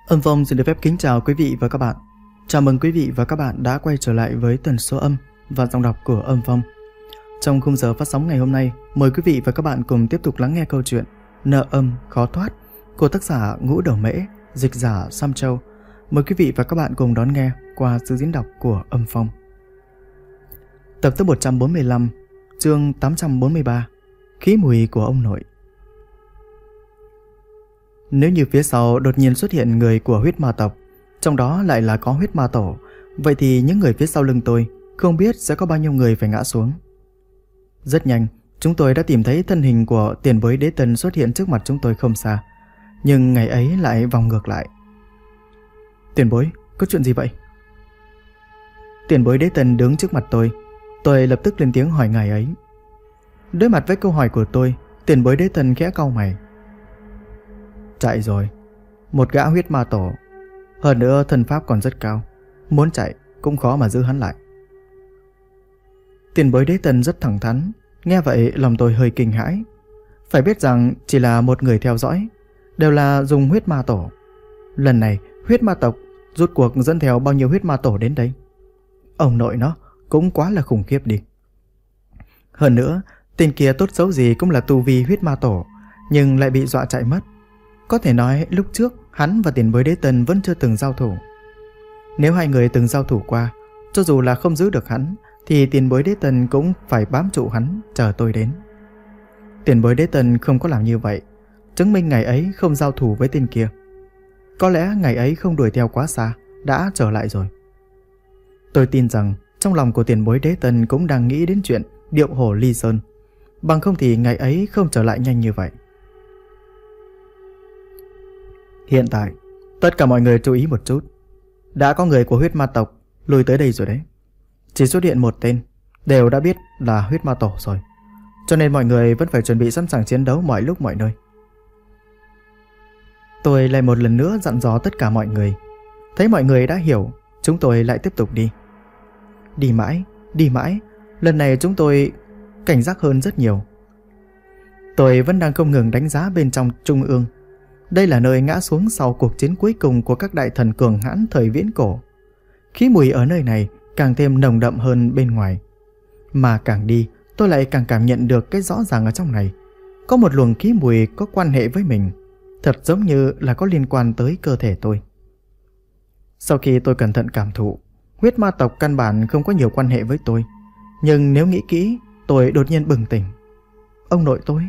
Âm Phong xin được phép kính chào quý vị và các bạn. Chào mừng quý vị và các bạn đã quay trở lại với tần số âm và giọng đọc của Âm Phong. Trong khung giờ phát sóng ngày hôm nay, mời quý vị và các bạn cùng tiếp tục lắng nghe câu chuyện Nợ âm khó thoát của tác giả Ngũ Đầu Mễ, dịch giả Sam Châu. Mời quý vị và các bạn cùng đón nghe qua sự diễn đọc của Âm Phong. Tập thứ 145, chương 843, khí mùi của ông nội. Nếu như phía sau đột nhiên xuất hiện người của huyết ma tộc, trong đó lại là có huyết ma tổ, vậy thì những người phía sau lưng tôi không biết sẽ có bao nhiêu người phải ngã xuống. Rất nhanh, chúng tôi đã tìm thấy thân hình của tiền bối đế tân xuất hiện trước mặt chúng tôi không xa, nhưng ngày ấy lại vòng ngược lại. Tiền bối, có chuyện gì vậy? Tiền bối đế tân đứng trước mặt tôi lập tức lên tiếng hỏi ngài ấy. Đối mặt với câu hỏi của tôi, tiền bối đế tân khẽ cau mày. Chạy rồi, một gã huyết ma tổ, hơn nữa thân pháp còn rất cao, muốn chạy cũng khó mà giữ hắn lại. Tiền bối đế tân rất thẳng thắn, nghe vậy lòng tôi hơi kinh hãi. Phải biết rằng chỉ là một người theo dõi, đều là dùng huyết ma tổ. Lần này huyết ma tộc rút cuộc dẫn theo bao nhiêu huyết ma tổ đến đây? Ông nội nó cũng quá là khủng khiếp đi. Hơn nữa, tên kia tốt xấu gì cũng là tu vi huyết ma tổ, nhưng lại bị dọa chạy mất. Có thể nói lúc trước hắn và tiền bối đế tân vẫn chưa từng giao thủ. Nếu hai người từng giao thủ qua, cho dù là không giữ được hắn, thì tiền bối đế tân cũng phải bám trụ hắn chờ tôi đến. Tiền bối đế tân không có làm như vậy, chứng minh ngày ấy không giao thủ với tên kia. Có lẽ ngày ấy không đuổi theo quá xa, đã trở lại rồi. Tôi tin rằng trong lòng của tiền bối đế tân cũng đang nghĩ đến chuyện điệu hổ ly sơn, bằng không thì ngày ấy không trở lại nhanh như vậy. Hiện tại, tất cả mọi người chú ý một chút. Đã có người của huyết ma tộc lùi tới đây rồi đấy. Chỉ xuất hiện một tên, đều đã biết là huyết ma tổ rồi. Cho nên mọi người vẫn phải chuẩn bị sẵn sàng chiến đấu mọi lúc mọi nơi. Tôi lại một lần nữa dặn dò tất cả mọi người. Thấy mọi người đã hiểu, chúng tôi lại tiếp tục đi. Đi mãi, lần này chúng tôi cảnh giác hơn rất nhiều. Tôi vẫn đang không ngừng đánh giá bên trong trung ương. Đây là nơi ngã xuống sau cuộc chiến cuối cùng của các đại thần cường hãn thời viễn cổ. Khí mùi ở nơi này càng thêm nồng đậm hơn bên ngoài. Mà càng đi, tôi lại càng cảm nhận được cái rõ ràng ở trong này. Có một luồng khí mùi có quan hệ với mình, thật giống như là có liên quan tới cơ thể tôi. Sau khi tôi cẩn thận cảm thụ, huyết ma tộc căn bản không có nhiều quan hệ với tôi. Nhưng nếu nghĩ kỹ, tôi đột nhiên bừng tỉnh. Ông nội tôi.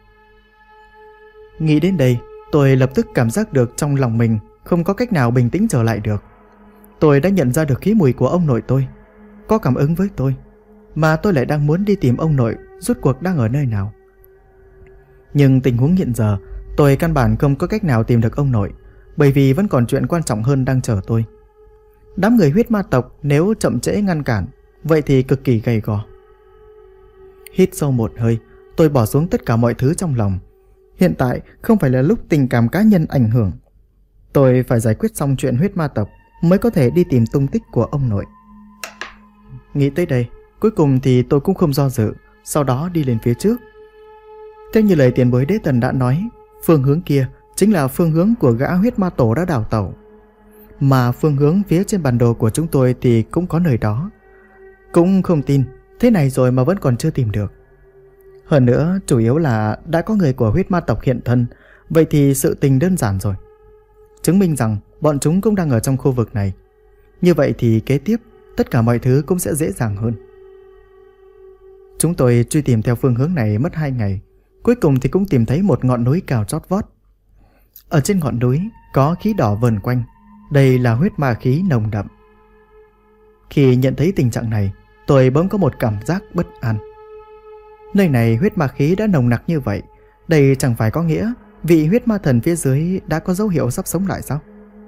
Nghĩ đến đây, tôi lập tức cảm giác được trong lòng mình không có cách nào bình tĩnh trở lại được. Tôi đã nhận ra được khí mùi của ông nội tôi, có cảm ứng với tôi, mà tôi lại đang muốn đi tìm ông nội rốt cuộc đang ở nơi nào. Nhưng tình huống hiện giờ, tôi căn bản không có cách nào tìm được ông nội, bởi vì vẫn còn chuyện quan trọng hơn đang chờ tôi. Đám người huyết ma tộc nếu chậm trễ ngăn cản, vậy thì cực kỳ gay go. Hít sâu một hơi, tôi bỏ xuống tất cả mọi thứ trong lòng. Hiện tại không phải là lúc tình cảm cá nhân ảnh hưởng. Tôi phải giải quyết xong chuyện huyết ma tộc mới có thể đi tìm tung tích của ông nội. Nghĩ tới đây, cuối cùng thì tôi cũng không do dự, sau đó đi lên phía trước. Theo như lời tiền bối đế tần đã nói, phương hướng kia chính là phương hướng của gã huyết ma tổ đã đào tẩu. Mà phương hướng phía trên bản đồ của chúng tôi thì cũng có nơi đó. Cũng không tin, thế này rồi mà vẫn còn chưa tìm được. Hơn nữa, chủ yếu là đã có người của huyết ma tộc hiện thân, vậy thì sự tình đơn giản rồi. Chứng minh rằng bọn chúng cũng đang ở trong khu vực này. Như vậy thì kế tiếp, tất cả mọi thứ cũng sẽ dễ dàng hơn. Chúng tôi truy tìm theo phương hướng này mất 2 ngày. Cuối cùng thì cũng tìm thấy một ngọn núi cao chót vót. Ở trên ngọn núi có khí đỏ vờn quanh. Đây là huyết ma khí nồng đậm. Khi nhận thấy tình trạng này, tôi bỗng có một cảm giác bất an. Nơi này huyết ma khí đã nồng nặc như vậy, đây chẳng phải có nghĩa vị huyết ma thần phía dưới đã có dấu hiệu sắp sống lại sao?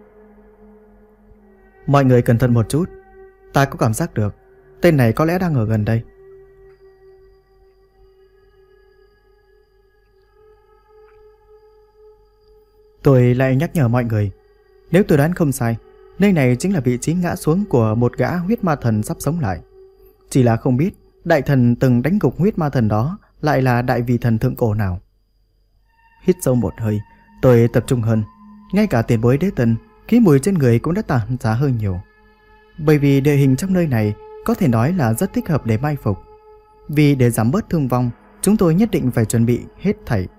Mọi người cẩn thận một chút, ta có cảm giác được tên này có lẽ đang ở gần đây. Tôi lại nhắc nhở mọi người, nếu tôi đoán không sai, nơi này chính là vị trí ngã xuống của một gã huyết ma thần sắp sống lại. Chỉ là không biết đại thần từng đánh gục huyết ma thần đó lại là đại vị thần thượng cổ nào. Hít sâu một hơi, tôi tập trung hơn. Ngay cả tiền bối đế tân khí mùi trên người cũng đã tản ra hơi nhiều. Bởi vì địa hình trong nơi này có thể nói là rất thích hợp để mai phục. Vì để giảm bớt thương vong, chúng tôi nhất định phải chuẩn bị hết thảy.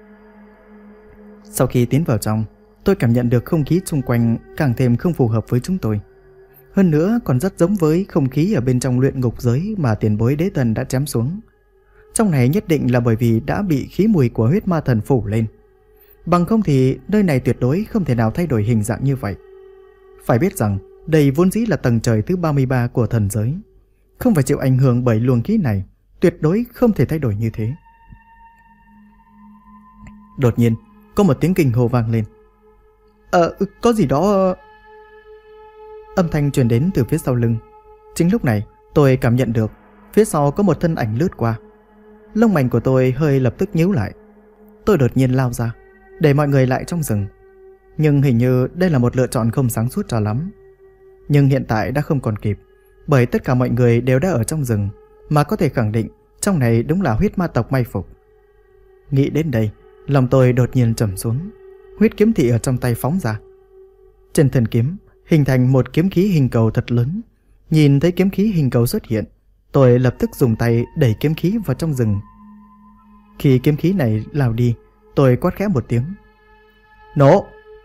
Sau khi tiến vào trong, tôi cảm nhận được không khí xung quanh càng thêm không phù hợp với chúng tôi. Hơn nữa còn rất giống với không khí ở bên trong luyện ngục giới mà tiền bối đế tần đã chém xuống. Trong này nhất định là bởi vì đã bị khí mùi của huyết ma thần phủ lên. Bằng không thì nơi này tuyệt đối không thể nào thay đổi hình dạng như vậy. Phải biết rằng đây vốn dĩ là tầng trời thứ 33 của thần giới. Không phải chịu ảnh hưởng bởi luồng khí này, tuyệt đối không thể thay đổi như thế. Đột nhiên, có một tiếng kinh hô vang lên. Có gì đó... Âm thanh truyền đến từ phía sau lưng. Chính lúc này, tôi cảm nhận được phía sau có một thân ảnh lướt qua. Lông mày của tôi hơi lập tức nhíu lại. Tôi đột nhiên lao ra, để mọi người lại trong rừng. Nhưng hình như đây là một lựa chọn không sáng suốt cho lắm. Nhưng hiện tại đã không còn kịp, bởi tất cả mọi người đều đã ở trong rừng, mà có thể khẳng định trong này đúng là huyết ma tộc mai phục. Nghĩ đến đây, lòng tôi đột nhiên trầm xuống. Huyết kiếm thị ở trong tay phóng ra. Trên thân kiếm hình thành một kiếm khí hình cầu thật lớn. Nhìn thấy kiếm khí hình cầu xuất hiện, tôi lập tức dùng tay đẩy kiếm khí vào trong rừng. Khi kiếm khí này lao đi, tôi quát khẽ một tiếng. Nổ!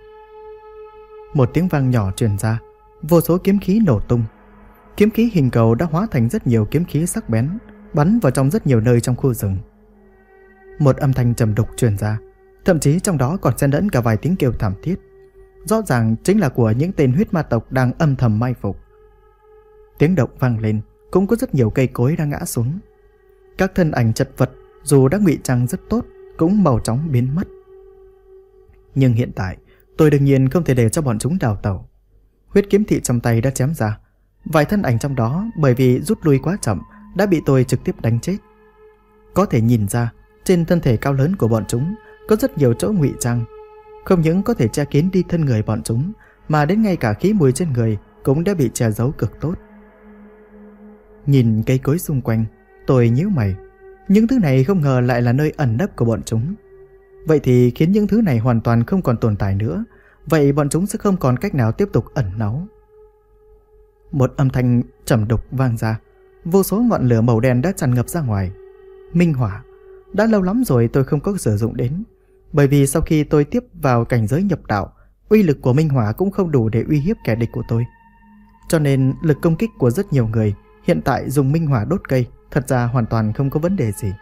Một tiếng vang nhỏ truyền ra, vô số kiếm khí nổ tung. Kiếm khí hình cầu đã hóa thành rất nhiều kiếm khí sắc bén, bắn vào trong rất nhiều nơi trong khu rừng. Một âm thanh trầm đục truyền ra, thậm chí trong đó còn xen lẫn cả vài tiếng kêu thảm thiết. Rõ ràng chính là của những tên huyết ma tộc đang âm thầm mai phục. Tiếng động vang lên, cũng có rất nhiều cây cối đang ngã xuống. Các thân ảnh chật vật dù đã ngụy trang rất tốt cũng mau chóng biến mất. Nhưng hiện tại tôi đương nhiên không thể để cho bọn chúng đào tẩu. Huyết kiếm thị trong tay đã chém ra. Vài thân ảnh trong đó bởi vì rút lui quá chậm đã bị tôi trực tiếp đánh chết. Có thể nhìn ra trên thân thể cao lớn của bọn chúng có rất nhiều chỗ ngụy trang. Không những có thể che kín đi thân người bọn chúng, mà đến ngay cả khí mùi trên người cũng đã bị che giấu cực tốt. Nhìn cây cối xung quanh, tôi nhíu mày. Những thứ này không ngờ lại là nơi ẩn nấp của bọn chúng. Vậy thì khiến những thứ này hoàn toàn không còn tồn tại nữa. Vậy bọn chúng sẽ không còn cách nào tiếp tục ẩn náu. Một âm thanh trầm đục vang ra. Vô số ngọn lửa màu đen đã tràn ngập ra ngoài. Minh hỏa. Đã lâu lắm rồi tôi không có sử dụng đến. Bởi vì sau khi tôi tiếp vào cảnh giới nhập đạo, uy lực của minh hỏa cũng không đủ để uy hiếp kẻ địch của tôi. Cho nên lực công kích của rất nhiều người hiện tại dùng minh hỏa đốt cây thật ra hoàn toàn không có vấn đề gì.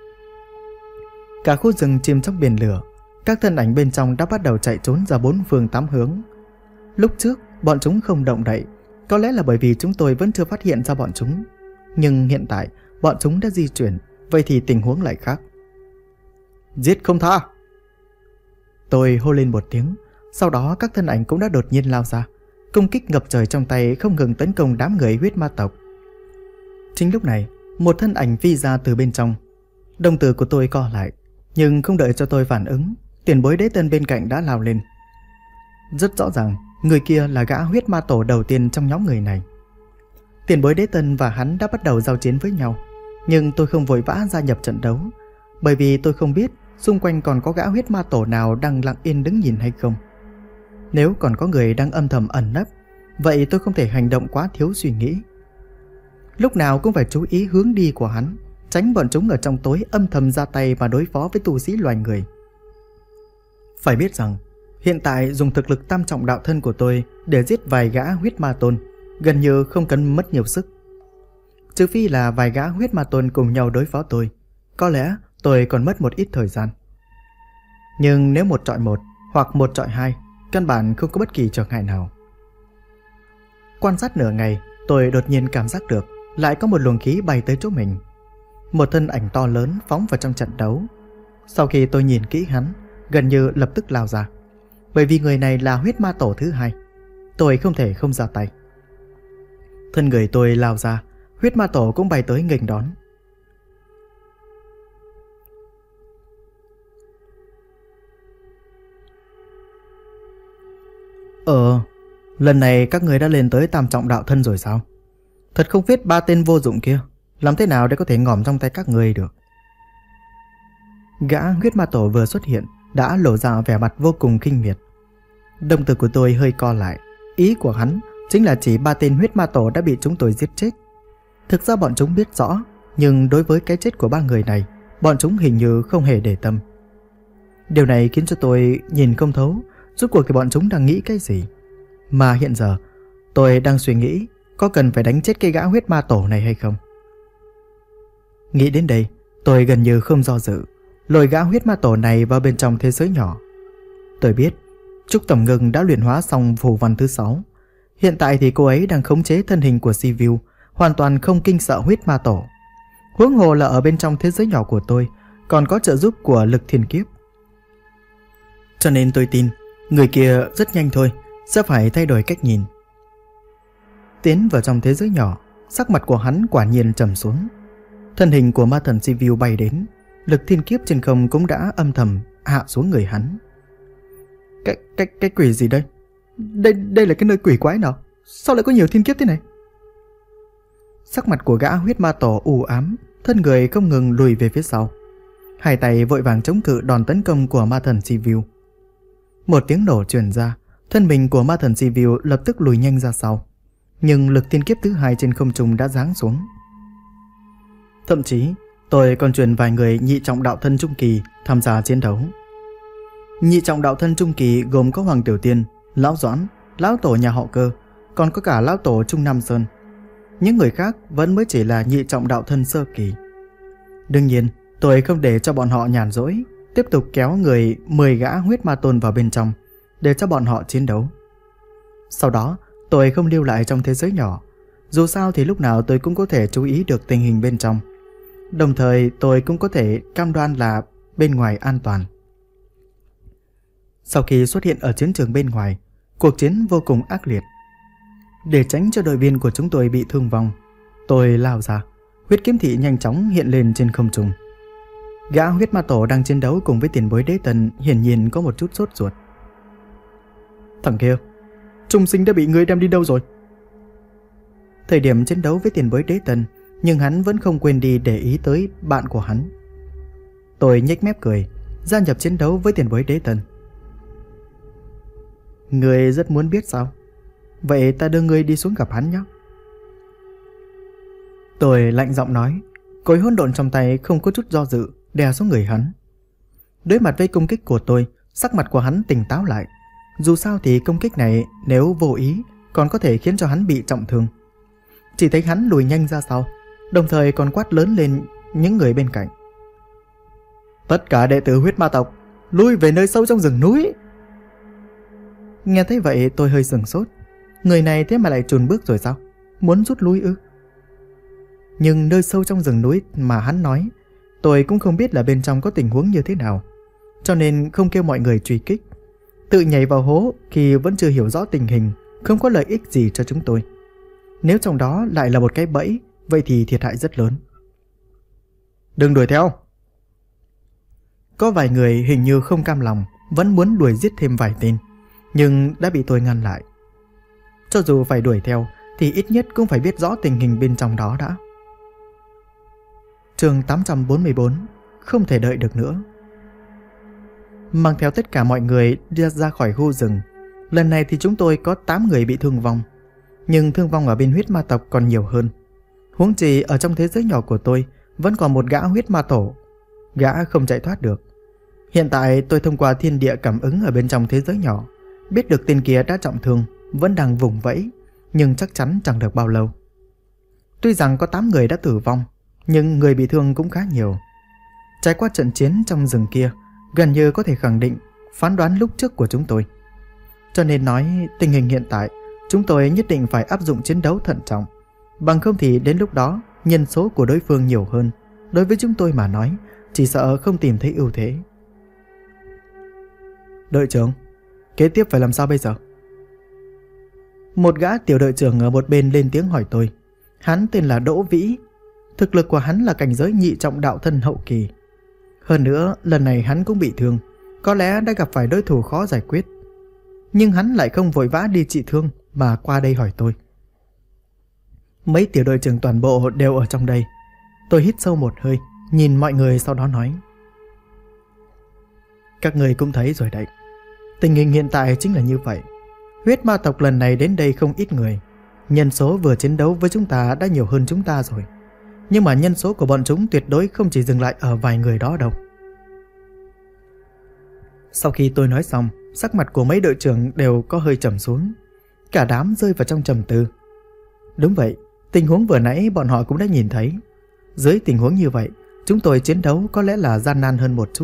Cả khu rừng chìm trong biển lửa. Các thân ảnh bên trong đã bắt đầu chạy trốn ra bốn phương tám hướng. Lúc trước bọn chúng không động đậy, có lẽ là bởi vì chúng tôi vẫn chưa phát hiện ra bọn chúng. Nhưng hiện tại bọn chúng đã di chuyển, vậy thì tình huống lại khác. Giết không tha! Tôi hô lên một tiếng. Sau đó các thân ảnh cũng đã đột nhiên lao ra, công kích ngập trời trong tay không ngừng tấn công đám người huyết ma tộc. Chính lúc này, một thân ảnh phi ra từ bên trong. Đồng tử của tôi co lại, nhưng không đợi cho tôi phản ứng, tiền bối đế tân bên cạnh đã lao lên. Rất rõ ràng, người kia là gã huyết ma tổ đầu tiên trong nhóm người này. Tiền bối đế tân và hắn đã bắt đầu giao chiến với nhau, nhưng tôi không vội vã gia nhập trận đấu, bởi vì tôi không biết xung quanh còn có gã huyết ma tổ nào đang lặng yên đứng nhìn hay không. Nếu còn có người đang âm thầm ẩn nấp, vậy tôi không thể hành động quá thiếu suy nghĩ. Lúc nào cũng phải chú ý hướng đi của hắn, tránh bọn chúng ở trong tối âm thầm ra tay và đối phó với tu sĩ loài người. Phải biết rằng, hiện tại dùng thực lực tam trọng đạo thân của tôi để giết vài gã huyết ma tôn gần như không cần mất nhiều sức. Trừ phi là vài gã huyết ma tôn cùng nhau đối phó tôi, có lẽ tôi còn mất một ít thời gian. Nhưng nếu 1 chọi 1 hoặc 1 chọi 2, căn bản không có bất kỳ trở ngại nào. Quan sát nửa ngày, tôi đột nhiên cảm giác được lại có một luồng khí bay tới chỗ mình. Một thân ảnh to lớn phóng vào trong trận đấu. Sau khi tôi nhìn kỹ hắn, gần như lập tức lao ra. Bởi vì người này là huyết ma tổ thứ 2, tôi không thể không ra tay. Thân người tôi lao ra, huyết ma tổ cũng bay tới nghênh đón. Lần này các người đã lên tới tam trọng đạo thân rồi sao? Thật không biết 3 tên vô dụng kia làm thế nào để có thể ngỏm trong tay các người được. Gã huyết ma tổ vừa xuất hiện đã lộ ra vẻ mặt vô cùng kinh miệt. Đồng tử của tôi hơi co lại. Ý của hắn chính là chỉ 3 tên huyết ma tổ đã bị chúng tôi giết chết. Thực ra bọn chúng biết rõ, nhưng đối với cái chết của 3 người này, bọn chúng hình như không hề để tâm. Điều này khiến cho tôi nhìn không thấu rốt cuộc thì bọn chúng đang nghĩ cái gì. Mà hiện giờ tôi đang suy nghĩ có cần phải đánh chết cái gã huyết ma tổ này hay không. Nghĩ đến đây, tôi gần như không do dự, lôi gã huyết ma tổ này vào bên trong thế giới nhỏ. Tôi biết Trúc Tầm Ngưng đã luyện hóa xong phù văn thứ 6. Hiện tại thì cô ấy đang khống chế thân hình của Sivu, hoàn toàn không kinh sợ huyết ma tổ. Huống hồ là ở bên trong thế giới nhỏ của tôi còn có trợ giúp của lực thiên kiếp. Cho nên tôi tin người kia rất nhanh thôi sẽ phải thay đổi cách nhìn. Tiến vào trong thế giới nhỏ, sắc mặt của hắn quả nhiên trầm xuống. Thân hình của ma thần Sivu bay đến, lực thiên kiếp trên không cũng đã âm thầm hạ xuống người hắn. Cái quỷ gì đây? Đây là cái nơi quỷ quái nào? Sao lại có nhiều thiên kiếp thế này? Sắc mặt của gã huyết ma tổ u ám, thân người không ngừng lùi về phía sau. Hai tay vội vàng chống cự đòn tấn công của ma thần Sivu. Một tiếng nổ truyền ra, thân mình của ma thần Sivu lập tức lùi nhanh ra sau. Nhưng lực thiên kiếp thứ 2 trên không trung đã giáng xuống. Thậm chí tôi còn truyền vài người nhị trọng đạo thân trung kỳ tham gia chiến đấu. Nhị trọng đạo thân trung kỳ gồm có Hoàng Tiểu Tiên, Lão Doãn, Lão Tổ nhà họ Cơ, còn có cả Lão Tổ Trung Nam Sơn. Những người khác vẫn mới chỉ là nhị trọng đạo thân sơ kỳ. Đương nhiên tôi không để cho bọn họ nhàn rỗi, tiếp tục kéo người 10 gã huyết ma tôn vào bên trong để cho bọn họ chiến đấu. Sau đó tôi không lưu lại trong thế giới nhỏ, dù sao thì lúc nào tôi cũng có thể chú ý được tình hình bên trong. Đồng thời tôi cũng có thể cam đoan là bên ngoài an toàn. Sau khi xuất hiện ở chiến trường bên ngoài, cuộc chiến vô cùng ác liệt. Để tránh cho đội viên của chúng tôi bị thương vong, tôi lao ra, huyết kiếm thị nhanh chóng hiện lên trên không trung. Gã huyết ma tổ đang chiến đấu cùng với tiền bối đế tần hiển nhiên có một chút sốt ruột. Thằng kia, Trung Sinh đã bị ngươi đem đi đâu rồi? Thời điểm chiến đấu với tiền bối đế tần, nhưng hắn vẫn không quên đi để ý tới bạn của hắn. Tôi nhếch mép cười, gia nhập chiến đấu với tiền bối đế tần. Ngươi rất muốn biết sao? Vậy ta đưa ngươi đi xuống gặp hắn nhé. Tôi lạnh giọng nói, cối hỗn độn trong tay không có chút do dự đè xuống người hắn. Đối mặt với công kích của tôi, sắc mặt của hắn tỉnh táo lại. Dù sao thì công kích này nếu vô ý còn có thể khiến cho hắn bị trọng thương. Chỉ thấy hắn lùi nhanh ra sau, đồng thời còn quát lớn lên những người bên cạnh. Tất cả đệ tử huyết ma tộc lui về nơi sâu trong rừng núi. Nghe thấy vậy tôi hơi sửng sốt. Người này thế mà lại chùn bước rồi sao? Muốn rút lui ư? Nhưng nơi sâu trong rừng núi mà hắn nói, tôi cũng không biết là bên trong có tình huống như thế nào, cho nên không kêu mọi người truy kích. Tự nhảy vào hố khi vẫn chưa hiểu rõ tình hình, không có lợi ích gì cho chúng tôi. Nếu trong đó lại là một cái bẫy, vậy thì thiệt hại rất lớn. Đừng đuổi theo. Có vài người hình như không cam lòng, vẫn muốn đuổi giết thêm vài tên, nhưng đã bị tôi ngăn lại. Cho dù phải đuổi theo thì ít nhất cũng phải biết rõ tình hình bên trong đó đã. Chương 844, không thể đợi được nữa. Mang theo tất cả mọi người đi ra khỏi khu rừng. Lần này thì chúng tôi có 8 người bị thương vong, nhưng thương vong ở bên huyết ma tộc còn nhiều hơn. Huống chi ở trong thế giới nhỏ của tôi vẫn còn một gã huyết ma tổ. Gã không chạy thoát được. Hiện tại tôi thông qua thiên địa cảm ứng ở bên trong thế giới nhỏ, biết được tên kia đã trọng thương, vẫn đang vùng vẫy, nhưng chắc chắn chẳng được bao lâu. Tuy rằng có 8 người đã tử vong, nhưng người bị thương cũng khá nhiều. Trải qua trận chiến trong rừng kia, gần như có thể khẳng định phán đoán lúc trước của chúng tôi. Cho nên nói tình hình hiện tại, chúng tôi nhất định phải áp dụng chiến đấu thận trọng. Bằng không thì đến lúc đó, nhân số của đối phương nhiều hơn. Đối với chúng tôi mà nói, chỉ sợ không tìm thấy ưu thế. Đội trưởng, kế tiếp phải làm sao bây giờ? Một gã tiểu đội trưởng ở một bên lên tiếng hỏi tôi. Hắn tên là Đỗ Vĩ. Thực lực của hắn là cảnh giới nhị trọng đạo thân hậu kỳ. Hơn nữa, lần này hắn cũng bị thương, có lẽ đã gặp phải đối thủ khó giải quyết. Nhưng hắn lại không vội vã đi trị thương mà qua đây hỏi tôi. Mấy tiểu đội trưởng toàn bộ đều ở trong đây. Tôi hít sâu một hơi, nhìn mọi người sau đó nói. Các người cũng thấy rồi đấy. Tình hình hiện tại chính là như vậy. Huyết ma tộc lần này đến đây không ít người. Nhân số vừa chiến đấu với chúng ta đã nhiều hơn chúng ta rồi. Nhưng mà nhân số của bọn chúng tuyệt đối không chỉ dừng lại ở vài người đó đâu. Sau khi tôi nói xong, sắc mặt của mấy đội trưởng đều có hơi trầm xuống. Cả đám rơi vào trong trầm tư. Đúng vậy, tình huống vừa nãy bọn họ cũng đã nhìn thấy. Dưới tình huống như vậy, chúng tôi chiến đấu có lẽ là gian nan hơn một chút.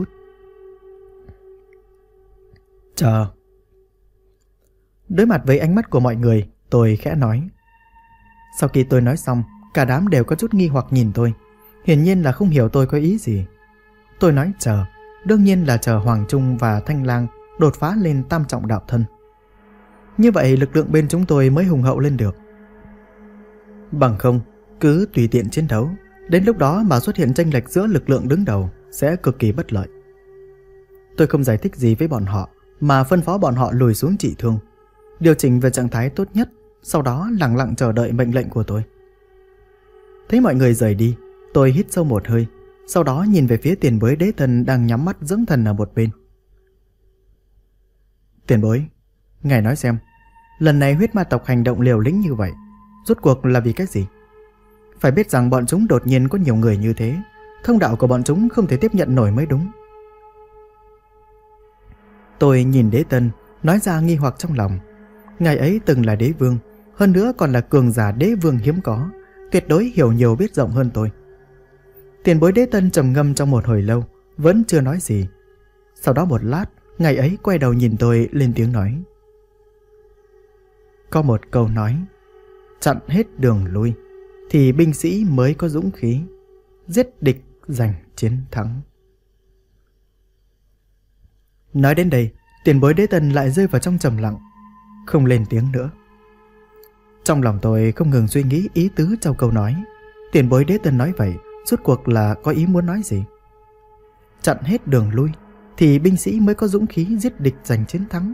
Chờ. Đối mặt với ánh mắt của mọi người, tôi khẽ nói. Sau khi tôi nói xong, cả đám đều có chút nghi hoặc nhìn tôi. Hiển nhiên là không hiểu tôi có ý gì. Tôi nói chờ, đương nhiên là chờ Hoàng Trung và Thanh Lang đột phá lên tam trọng đạo thân. Như vậy lực lượng bên chúng tôi mới hùng hậu lên được. Bằng không, cứ tùy tiện chiến đấu, đến lúc đó mà xuất hiện chênh lệch giữa lực lượng đứng đầu sẽ cực kỳ bất lợi. Tôi không giải thích gì với bọn họ, mà phân phó bọn họ lùi xuống trị thương, điều chỉnh về trạng thái tốt nhất, sau đó lặng lặng chờ đợi mệnh lệnh của tôi. Thấy mọi người rời đi, tôi hít sâu một hơi, sau đó nhìn về phía tiền bối đế thần đang nhắm mắt dưỡng thần ở một bên. Tiền bối, ngài nói xem, lần này huyết ma tộc hành động liều lĩnh như vậy, rốt cuộc là vì cái gì? Phải biết rằng bọn chúng đột nhiên có nhiều người như thế, thông đạo của bọn chúng không thể tiếp nhận nổi mới đúng. Tôi nhìn đế tân, nói ra nghi hoặc trong lòng. Ngài ấy từng là đế vương, hơn nữa còn là cường giả đế vương hiếm có, tuyệt đối hiểu nhiều biết rộng hơn tôi. Tiền bối đế tân trầm ngâm trong một hồi lâu, vẫn chưa nói gì. Sau đó một lát, ngài ấy quay đầu nhìn tôi lên tiếng nói. Có một câu nói, chặn hết đường lui, thì binh sĩ mới có dũng khí, giết địch giành chiến thắng. Nói đến đây, tiền bối đế tân lại rơi vào trong trầm lặng, không lên tiếng nữa. Trong lòng tôi không ngừng suy nghĩ ý tứ trong câu nói. Tiền bối đế tân nói vậy, rốt cuộc là có ý muốn nói gì? Chặn hết đường lui, thì binh sĩ mới có dũng khí giết địch giành chiến thắng.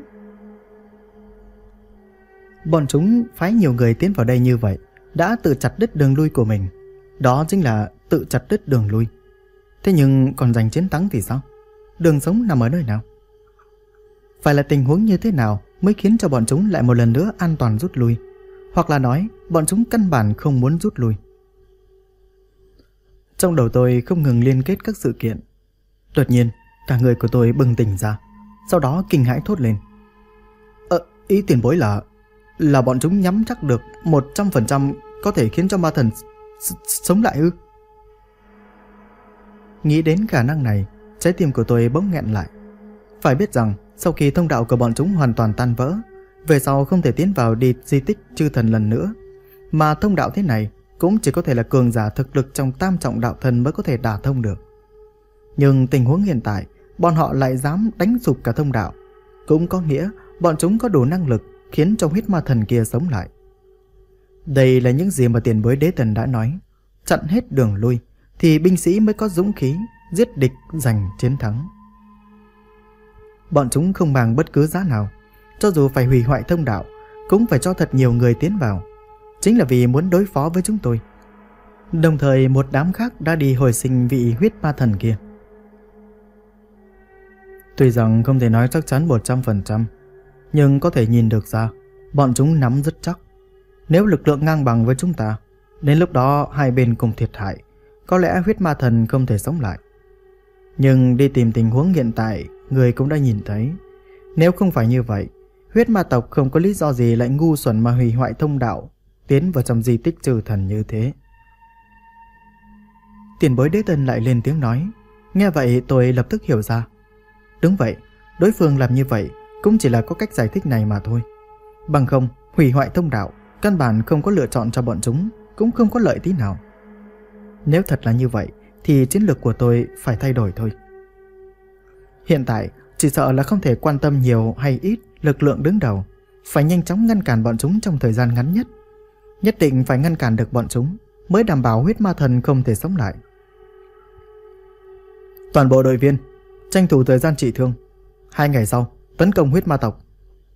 Bọn chúng phái nhiều người tiến vào đây như vậy, đã tự chặt đứt đường lui của mình. Đó chính là tự chặt đứt đường lui. Thế nhưng còn giành chiến thắng thì sao? Đường sống nằm ở nơi nào? Phải là tình huống như thế nào mới khiến cho bọn chúng lại một lần nữa an toàn rút lui? Hoặc là nói, bọn chúng căn bản không muốn rút lui. Trong đầu tôi không ngừng liên kết các sự kiện. Đột nhiên, cả người của tôi bừng tỉnh ra, sau đó kinh hãi thốt lên. Ý tiền bối là bọn chúng nhắm chắc được 100% có thể khiến cho ma thần sống lại ư? Nghĩ đến khả năng này, trái tim của tôi bỗng nghẹn lại. Phải biết rằng, sau khi thông đạo của bọn chúng hoàn toàn tan vỡ, về sau không thể tiến vào đi di tích chư thần lần nữa, mà thông đạo thế này cũng chỉ có thể là cường giả thực lực trong tam trọng đạo thần mới có thể đả thông được. Nhưng tình huống hiện tại, bọn họ lại dám đánh sụp cả thông đạo, cũng có nghĩa bọn chúng có đủ năng lực khiến cho huyết ma thần kia sống lại. Đây là những gì mà tiền bối đế thần đã nói. Chặn hết đường lui, thì binh sĩ mới có dũng khí giết địch giành chiến thắng. Bọn chúng không màng bất cứ giá nào, cho dù phải hủy hoại thông đạo, cũng phải cho thật nhiều người tiến vào, chính là vì muốn đối phó với chúng tôi. Đồng thời một đám khác đã đi hồi sinh vị huyết ma thần kia. Tuy rằng không thể nói chắc chắn 100%, nhưng có thể nhìn được ra, bọn chúng nắm rất chắc. Nếu lực lượng ngang bằng với chúng ta, đến lúc đó hai bên cùng thiệt hại, có lẽ huyết ma thần không thể sống lại. Nhưng đi tìm tình huống hiện tại, người cũng đã nhìn thấy. Nếu không phải như vậy, huyết ma tộc không có lý do gì lại ngu xuẩn mà hủy hoại thông đạo, tiến vào trong di tích trừ thần như thế. Tiền bối đế tân lại lên tiếng nói. Nghe vậy tôi lập tức hiểu ra. Đúng vậy, đối phương làm như vậy cũng chỉ là có cách giải thích này mà thôi. Bằng không, hủy hoại thông đạo, căn bản không có lựa chọn cho bọn chúng, cũng không có lợi tí nào. Nếu thật là như vậy, thì chiến lược của tôi phải thay đổi thôi. Hiện tại, chỉ sợ là không thể quan tâm nhiều hay ít lực lượng đứng đầu, phải nhanh chóng ngăn cản bọn chúng trong thời gian ngắn nhất. Nhất định phải ngăn cản được bọn chúng, mới đảm bảo huyết ma thần không thể sống lại. Toàn bộ đội viên, tranh thủ thời gian trị thương. 2 ngày sau, tấn công huyết ma tộc.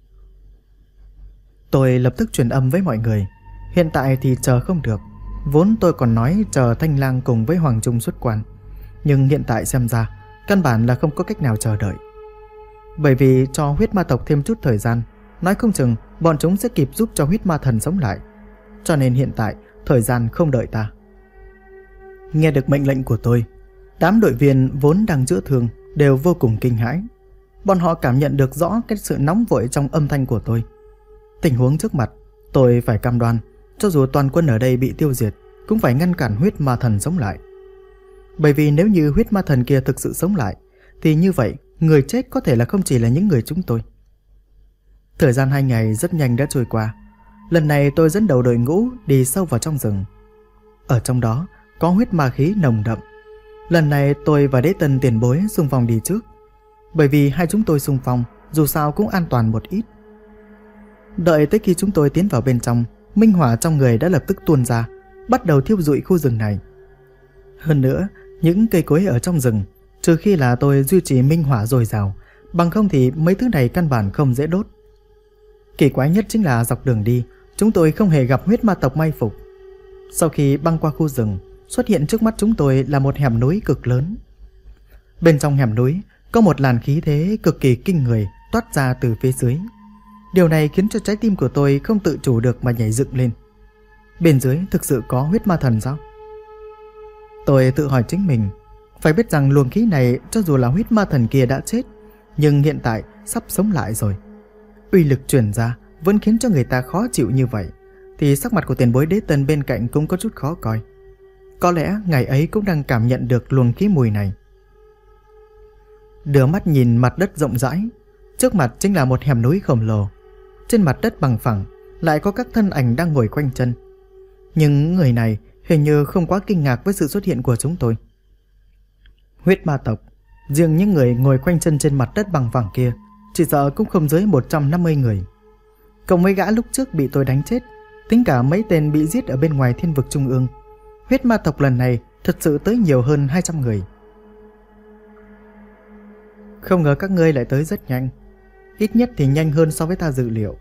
Tôi lập tức truyền âm với mọi người. Hiện tại thì chờ không được. Vốn tôi còn nói chờ Thanh Lang cùng với Hoàng Trung xuất quan, nhưng hiện tại xem ra căn bản là không có cách nào chờ đợi. Bởi vì cho huyết ma tộc thêm chút thời gian, nói không chừng bọn chúng sẽ kịp giúp cho huyết ma thần sống lại. Cho nên hiện tại thời gian không đợi ta. Nghe được mệnh lệnh của tôi, đám đội viên vốn đang chữa thương đều vô cùng kinh hãi. Bọn họ cảm nhận được rõ cái sự nóng vội trong âm thanh của tôi. Tình huống trước mặt, tôi phải cam đoan, cho dù toàn quân ở đây bị tiêu diệt, cũng phải ngăn cản huyết ma thần sống lại. Bởi vì nếu như huyết ma thần kia thực sự sống lại, thì như vậy người chết có thể là không chỉ là những người chúng tôi. Thời gian 2 ngày rất nhanh đã trôi qua. Lần này tôi dẫn đầu đội ngũ đi sâu vào trong rừng. Ở trong đó có huyết ma khí nồng đậm. Lần này tôi và Đế Tân tiền bối xung phong đi trước, bởi vì hai chúng tôi xung phong dù sao cũng an toàn một ít. Đợi tới khi chúng tôi tiến vào bên trong, minh hỏa trong người đã lập tức tuôn ra, bắt đầu thiêu rụi khu rừng này. Hơn nữa, những cây cối ở trong rừng, trừ khi là tôi duy trì minh hỏa dồi dào, bằng không thì mấy thứ này căn bản không dễ đốt. Kỳ quái nhất chính là dọc đường đi, chúng tôi không hề gặp huyết ma tộc mai phục. Sau khi băng qua khu rừng, xuất hiện trước mắt chúng tôi là một hẻm núi cực lớn. Bên trong hẻm núi có một làn khí thế cực kỳ kinh người toát ra từ phía dưới. Điều này khiến cho trái tim của tôi không tự chủ được mà nhảy dựng lên. Bên dưới thực sự có huyết ma thần sao? Tôi tự hỏi chính mình. Phải biết rằng luồng khí này cho dù là huyết ma thần kia đã chết, nhưng hiện tại sắp sống lại rồi. Uy lực truyền ra vẫn khiến cho người ta khó chịu như vậy, thì sắc mặt của tiền bối Đế Tân bên cạnh cũng có chút khó coi. Có lẽ ngày ấy cũng đang cảm nhận được luồng khí mùi này. Đưa mắt nhìn mặt đất rộng rãi, trước mặt chính là một hẻm núi khổng lồ. Trên mặt đất bằng phẳng lại có các thân ảnh đang ngồi quanh chân. Nhưng người này hình như không quá kinh ngạc với sự xuất hiện của chúng tôi. Huyết ma tộc, riêng những người ngồi quanh chân trên mặt đất bằng phẳng kia chỉ sợ cũng không dưới 150 người. Cộng mấy gã lúc trước bị tôi đánh chết, tính cả mấy tên bị giết ở bên ngoài thiên vực trung ương, huyết ma tộc lần này thật sự tới nhiều hơn 200 người. Không ngờ các ngươi lại tới rất nhanh, ít nhất thì nhanh hơn so với ta dự liệu.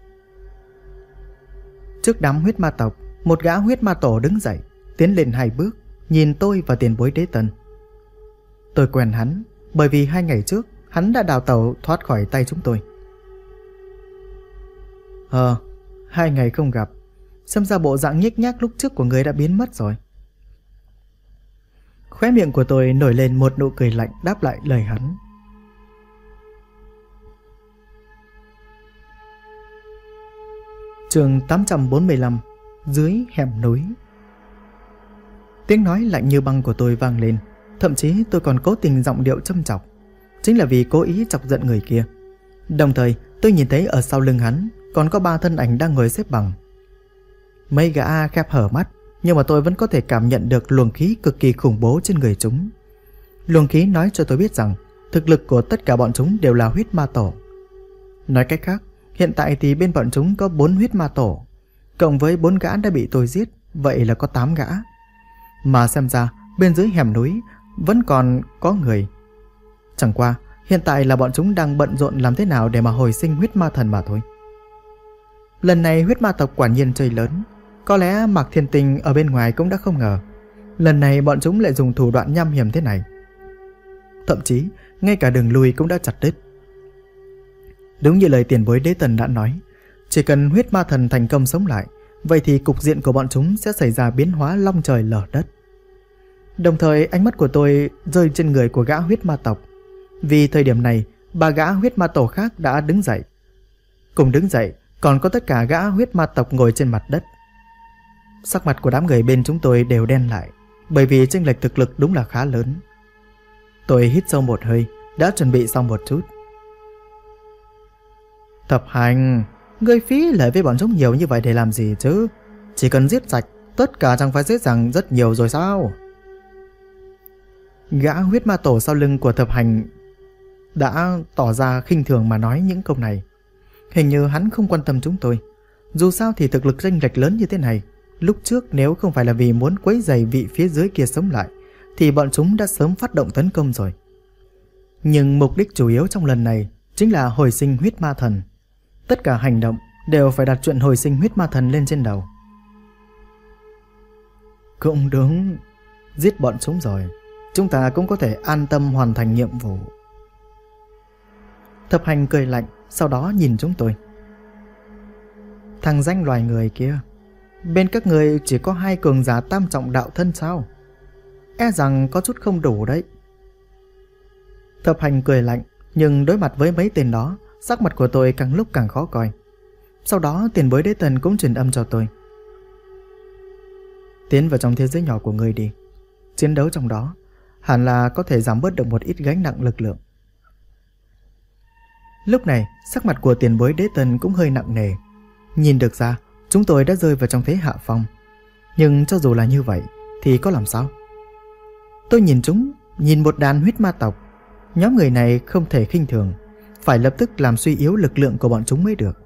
Trước đám huyết ma tộc, một gã huyết ma tổ đứng dậy, tiến lên 2 bước, nhìn tôi và tiền bối Đế Tân. Tôi quen hắn, bởi vì 2 ngày trước hắn đã đào tẩu thoát khỏi tay chúng tôi. 2 ngày không gặp, xem ra bộ dạng nhếch nhác lúc trước của người đã biến mất rồi. Khóe miệng của tôi nổi lên một nụ cười lạnh đáp lại lời hắn. Chương 845, dưới hẻm núi. Tiếng nói lạnh như băng của tôi vang lên, thậm chí tôi còn cố tình giọng điệu châm chọc, chính là vì cố ý chọc giận người kia. Đồng thời tôi nhìn thấy ở sau lưng hắn còn có 3 thân ảnh đang ngồi xếp bằng. Mấy gã khép hở mắt, nhưng mà tôi vẫn có thể cảm nhận được luồng khí cực kỳ khủng bố trên người chúng. Luồng khí nói cho tôi biết rằng thực lực của tất cả bọn chúng đều là huyết ma tổ. Nói cách khác, hiện tại thì bên bọn chúng có 4 huyết ma tổ, cộng với 4 gã đã bị tôi giết, vậy là có 8 gã. Mà xem ra bên dưới hẻm núi vẫn còn có người. Chẳng qua hiện tại là bọn chúng đang bận rộn làm thế nào để mà hồi sinh huyết ma thần mà thôi. Lần này huyết ma tộc quả nhiên chơi lớn. Có lẽ Mạc Thiên Tinh ở bên ngoài cũng đã không ngờ lần này bọn chúng lại dùng thủ đoạn nham hiểm thế này. Thậm chí ngay cả đường lui cũng đã chặt đứt. Đúng như lời tiền bối Đế Tần đã nói, chỉ cần huyết ma thần thành công sống lại, vậy thì cục diện của bọn chúng sẽ xảy ra biến hóa long trời lở đất. Đồng thời ánh mắt của tôi rơi trên người của gã huyết ma tộc. Vì thời điểm này 3 gã huyết ma tổ khác đã đứng dậy. Cùng đứng dậy còn có tất cả gã huyết ma tộc ngồi trên mặt đất. Sắc mặt của đám người bên chúng tôi đều đen lại, bởi vì chênh lệch thực lực đúng là khá lớn. Tôi hít sâu một hơi, đã chuẩn bị xong một chút. Thập Hành, ngươi phí lời với bọn chúng nhiều như vậy để làm gì chứ? Chỉ cần giết sạch, tất cả chẳng phải dễ dàng rất nhiều rồi sao? Gã huyết ma tổ sau lưng của Thập Hành đã tỏ ra khinh thường mà nói những câu này. Hình như hắn không quan tâm chúng tôi. Dù sao thì thực lực chênh lệch lớn như thế này, lúc trước nếu không phải là vì muốn quấy rầy vị phía dưới kia sống lại, thì bọn chúng đã sớm phát động tấn công rồi. Nhưng mục đích chủ yếu trong lần này chính là hồi sinh huyết ma thần. Tất cả hành động đều phải đặt chuyện hồi sinh huyết ma thần lên trên đầu. Cũng đúng, giết bọn chúng rồi, chúng ta cũng có thể an tâm hoàn thành nhiệm vụ. Thập Hành cười lạnh, sau đó nhìn chúng tôi. Thằng danh loài người kia, bên các người chỉ có 2 cường giả tam trọng đạo thân sao? E rằng có chút không đủ đấy. Thập Hành cười lạnh, nhưng đối mặt với mấy tên đó, sắc mặt của tôi càng lúc càng khó coi. Sau đó tiền bối đế tần cũng truyền âm cho tôi. Tiến vào trong thế giới nhỏ của người đi. Chiến đấu trong đó hẳn là có thể giảm bớt được một ít gánh nặng lực lượng. Lúc này sắc mặt của tiền bối đế tần cũng hơi nặng nề. Nhìn được ra chúng tôi đã rơi vào trong thế hạ phong. Nhưng cho dù là như vậy thì có làm sao? Tôi nhìn một đàn huyết ma tộc. Nhóm người này không thể khinh thường, phải lập tức làm suy yếu lực lượng của bọn chúng mới được.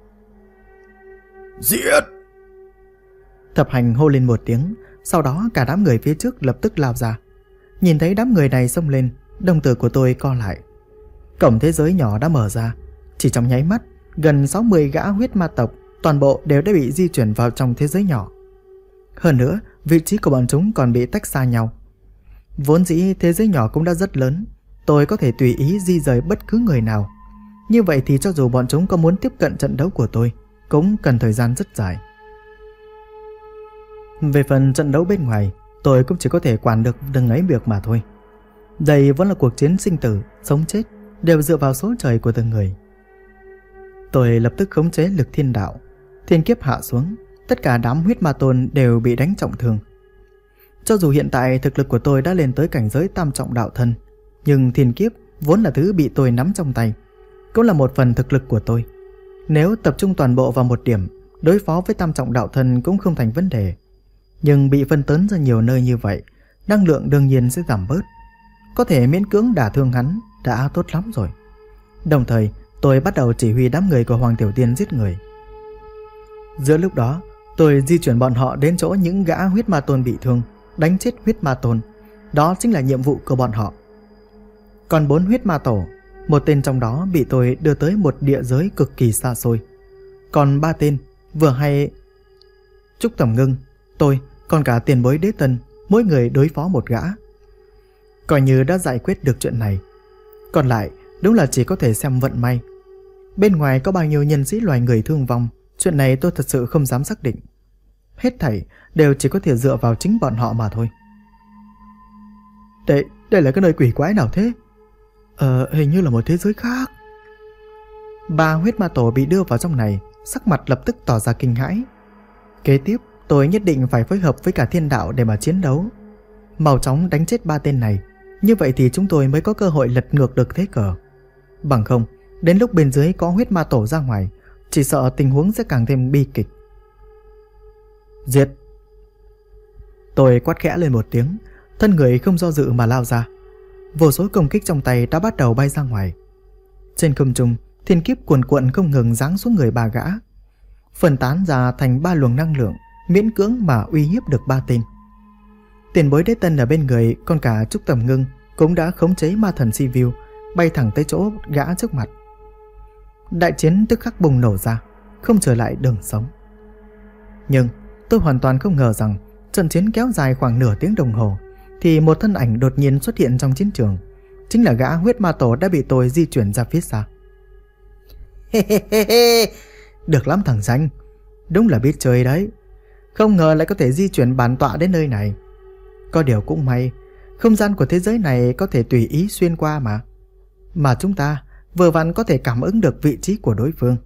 Giết! Thập Hành hô lên một tiếng, sau đó cả đám người phía trước lập tức lao ra. Nhìn thấy đám người này xông lên, đồng tử của tôi co lại. Cổng thế giới nhỏ đã mở ra. Chỉ trong nháy mắt, gần 60 gã huyết ma tộc toàn bộ đều đã bị di chuyển vào trong thế giới nhỏ. Hơn nữa, vị trí của bọn chúng còn bị tách xa nhau. Vốn dĩ thế giới nhỏ cũng đã rất lớn, tôi có thể tùy ý di rời bất cứ người nào. Như vậy thì cho dù bọn chúng có muốn tiếp cận trận đấu của tôi, cũng cần thời gian rất dài. Về phần trận đấu bên ngoài, tôi cũng chỉ có thể quản được từng ấy việc mà thôi. Đây vẫn là cuộc chiến sinh tử, sống chết đều dựa vào số trời của từng người. Tôi lập tức khống chế lực thiên đạo. Thiên kiếp hạ xuống, tất cả đám huyết ma tôn đều bị đánh trọng thương. Cho dù hiện tại thực lực của tôi đã lên tới cảnh giới tam trọng đạo thân, nhưng thiên kiếp vốn là thứ bị tôi nắm trong tay, cũng là một phần thực lực của tôi. Nếu tập trung toàn bộ vào một điểm, đối phó với tam trọng đạo thân cũng không thành vấn đề. Nhưng bị phân tán ra nhiều nơi như vậy, năng lượng đương nhiên sẽ giảm bớt. Có thể miễn cưỡng đả thương hắn đã tốt lắm rồi. Đồng thời tôi bắt đầu chỉ huy đám người của Hoàng Tiểu Tiên giết người. Giữa lúc đó tôi di chuyển bọn họ đến chỗ những gã huyết ma tôn bị thương, đánh chết huyết ma tôn. Đó chính là nhiệm vụ của bọn họ. Còn 4 huyết ma tổ, một tên trong đó bị tôi đưa tới một địa giới cực kỳ xa xôi. Còn 3 tên vừa hay Trúc Tầm Ngưng, tôi, còn cả tiền bối đế tân, mỗi người đối phó một gã. Coi như đã giải quyết được chuyện này. Còn lại đúng là chỉ có thể xem vận may. Bên ngoài có bao nhiêu nhân sĩ loài người thương vong, chuyện này tôi thật sự không dám xác định. Hết thảy đều chỉ có thể dựa vào chính bọn họ mà thôi. Đây là cái nơi quỷ quái nào thế? Hình như là một thế giới khác. 3 huyết ma tổ bị đưa vào trong này, sắc mặt lập tức tỏ ra kinh hãi. Kế tiếp tôi nhất định phải phối hợp với cả thiên đạo để mà chiến đấu. Mau chóng đánh chết 3 tên này, như vậy thì chúng tôi mới có cơ hội lật ngược được thế cờ. Bằng không, đến lúc bên dưới có huyết ma tổ ra ngoài, chỉ sợ tình huống sẽ càng thêm bi kịch. Giết! Tôi quát khẽ lên một tiếng, thân người không do dự mà lao ra. Vô số công kích trong tay đã bắt đầu bay ra ngoài. Trên không trung, thiên kiếp cuồn cuộn không ngừng giáng xuống người 3 gã, phân tán ra thành 3 luồng năng lượng, miễn cưỡng mà uy hiếp được 3 tên. Tiền bối đế tân ở bên người, còn cả Trúc Tầm Ngưng cũng đã khống chế ma thần Sivu bay thẳng tới chỗ gã trước mặt. Đại chiến tức khắc bùng nổ ra, không trở lại đường sống. Nhưng tôi hoàn toàn không ngờ rằng trận chiến kéo dài khoảng nửa tiếng đồng hồ thì một thân ảnh đột nhiên xuất hiện trong chiến trường. Chính là gã huyết ma tổ đã bị tôi di chuyển ra phía xa. Được lắm thằng danh, đúng là biết chơi đấy. Không ngờ lại có thể di chuyển bản tọa đến nơi này. Có điều cũng may, không gian của thế giới này có thể tùy ý xuyên qua mà chúng ta vừa vặn có thể cảm ứng được vị trí của đối phương.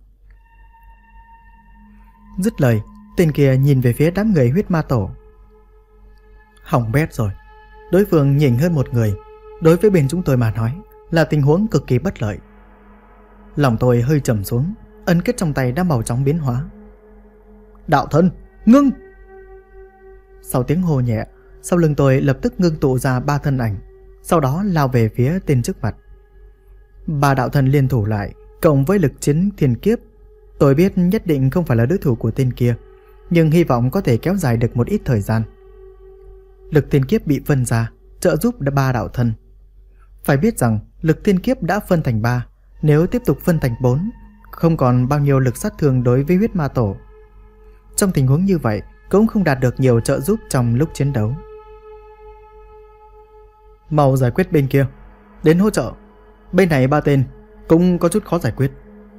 Dứt lời, tên kia nhìn về phía đám người huyết ma tổ. Hỏng bét rồi, đối phương nhỉnh hơn một người. Đối với bên chúng tôi mà nói là tình huống cực kỳ bất lợi. Lòng tôi hơi trầm xuống, ấn kết trong tay đã màu chóng biến hóa. Đạo thân, ngưng! Sau tiếng hô nhẹ, sau lưng tôi lập tức ngưng tụ ra 3 thân ảnh, sau đó lao về phía tên trước mặt. 3 đạo thân liên thủ lại, cộng với lực chiến thiên kiếp. Tôi biết nhất định không phải là đối thủ của tên kia, nhưng hy vọng có thể kéo dài được một ít thời gian. Lực thiên kiếp bị phân ra, trợ giúp 3 đạo thân. Phải biết rằng lực thiên kiếp đã phân thành 3, nếu tiếp tục phân thành 4, không còn bao nhiêu lực sát thương đối với huyết ma tổ. Trong tình huống như vậy, cũng không đạt được nhiều trợ giúp trong lúc chiến đấu. Mau giải quyết bên kia, đến hỗ trợ. Bên này 3 tên, cũng có chút khó giải quyết.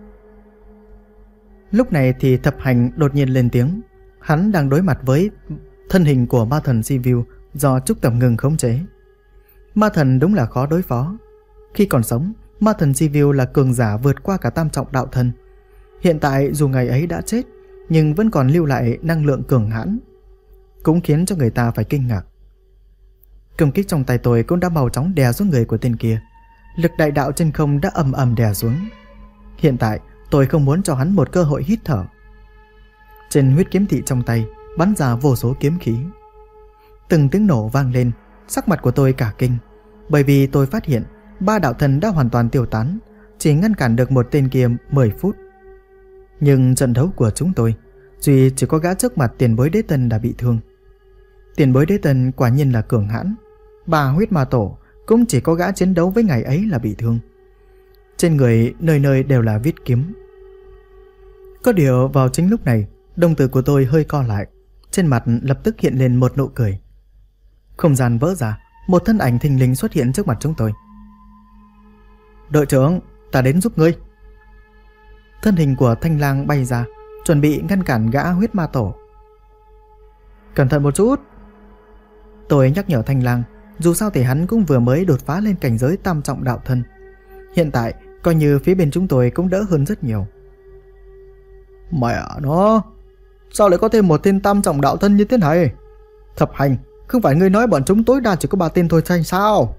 Lúc này thì Thập Hành đột nhiên lên tiếng. Hắn đang đối mặt với thân hình của ma thần Sivu do Trúc Tầm Ngưng khống chế. Ma thần đúng là khó đối phó. Khi còn sống, ma thần Sivu là cường giả vượt qua cả tam trọng đạo thân. Hiện tại dù ngày ấy đã chết, nhưng vẫn còn lưu lại năng lượng cường hãn, cũng khiến cho người ta phải kinh ngạc. Công kích trong tay tôi cũng đã mau chóng đè xuống người của tên kia. Lực đại đạo trên không đã ầm ầm đè xuống. Hiện tại tôi không muốn cho hắn một cơ hội hít thở. Trên huyết kiếm thị trong tay bắn ra vô số kiếm khí. Từng tiếng nổ vang lên, sắc mặt của tôi cả kinh, bởi vì tôi phát hiện 3 đạo thần đã hoàn toàn tiêu tán, chỉ ngăn cản được một tên kia 10 phút. Nhưng trận đấu của chúng tôi, duy chỉ có gã trước mặt tiền bối đế tân đã bị thương. Tiền bối đế tân quả nhiên là cường hãn. 3 huyết ma tổ cũng chỉ có gã chiến đấu với ngày ấy là bị thương. Trên người nơi nơi đều là vết kiếm. Có điều vào chính lúc này, đồng tử của tôi hơi co lại, trên mặt lập tức hiện lên một nụ cười. Không gian vỡ ra, một thân ảnh thình lình xuất hiện trước mặt chúng tôi. Đội trưởng, ta đến giúp ngươi. Thân hình của Thanh Lang bay ra, chuẩn bị ngăn cản gã huyết ma tổ. Cẩn thận một chút. Tôi nhắc nhở Thanh Lang, dù sao thì hắn cũng vừa mới đột phá lên cảnh giới tam trọng đạo thân. Hiện tại coi như phía bên chúng tôi cũng đỡ hơn rất nhiều. Mẹ nó, sao lại có thêm một tên tam trọng đạo thân như thế này? Thập Hành, không phải ngươi nói bọn chúng tối đa chỉ có 3 tên thôi hay sao?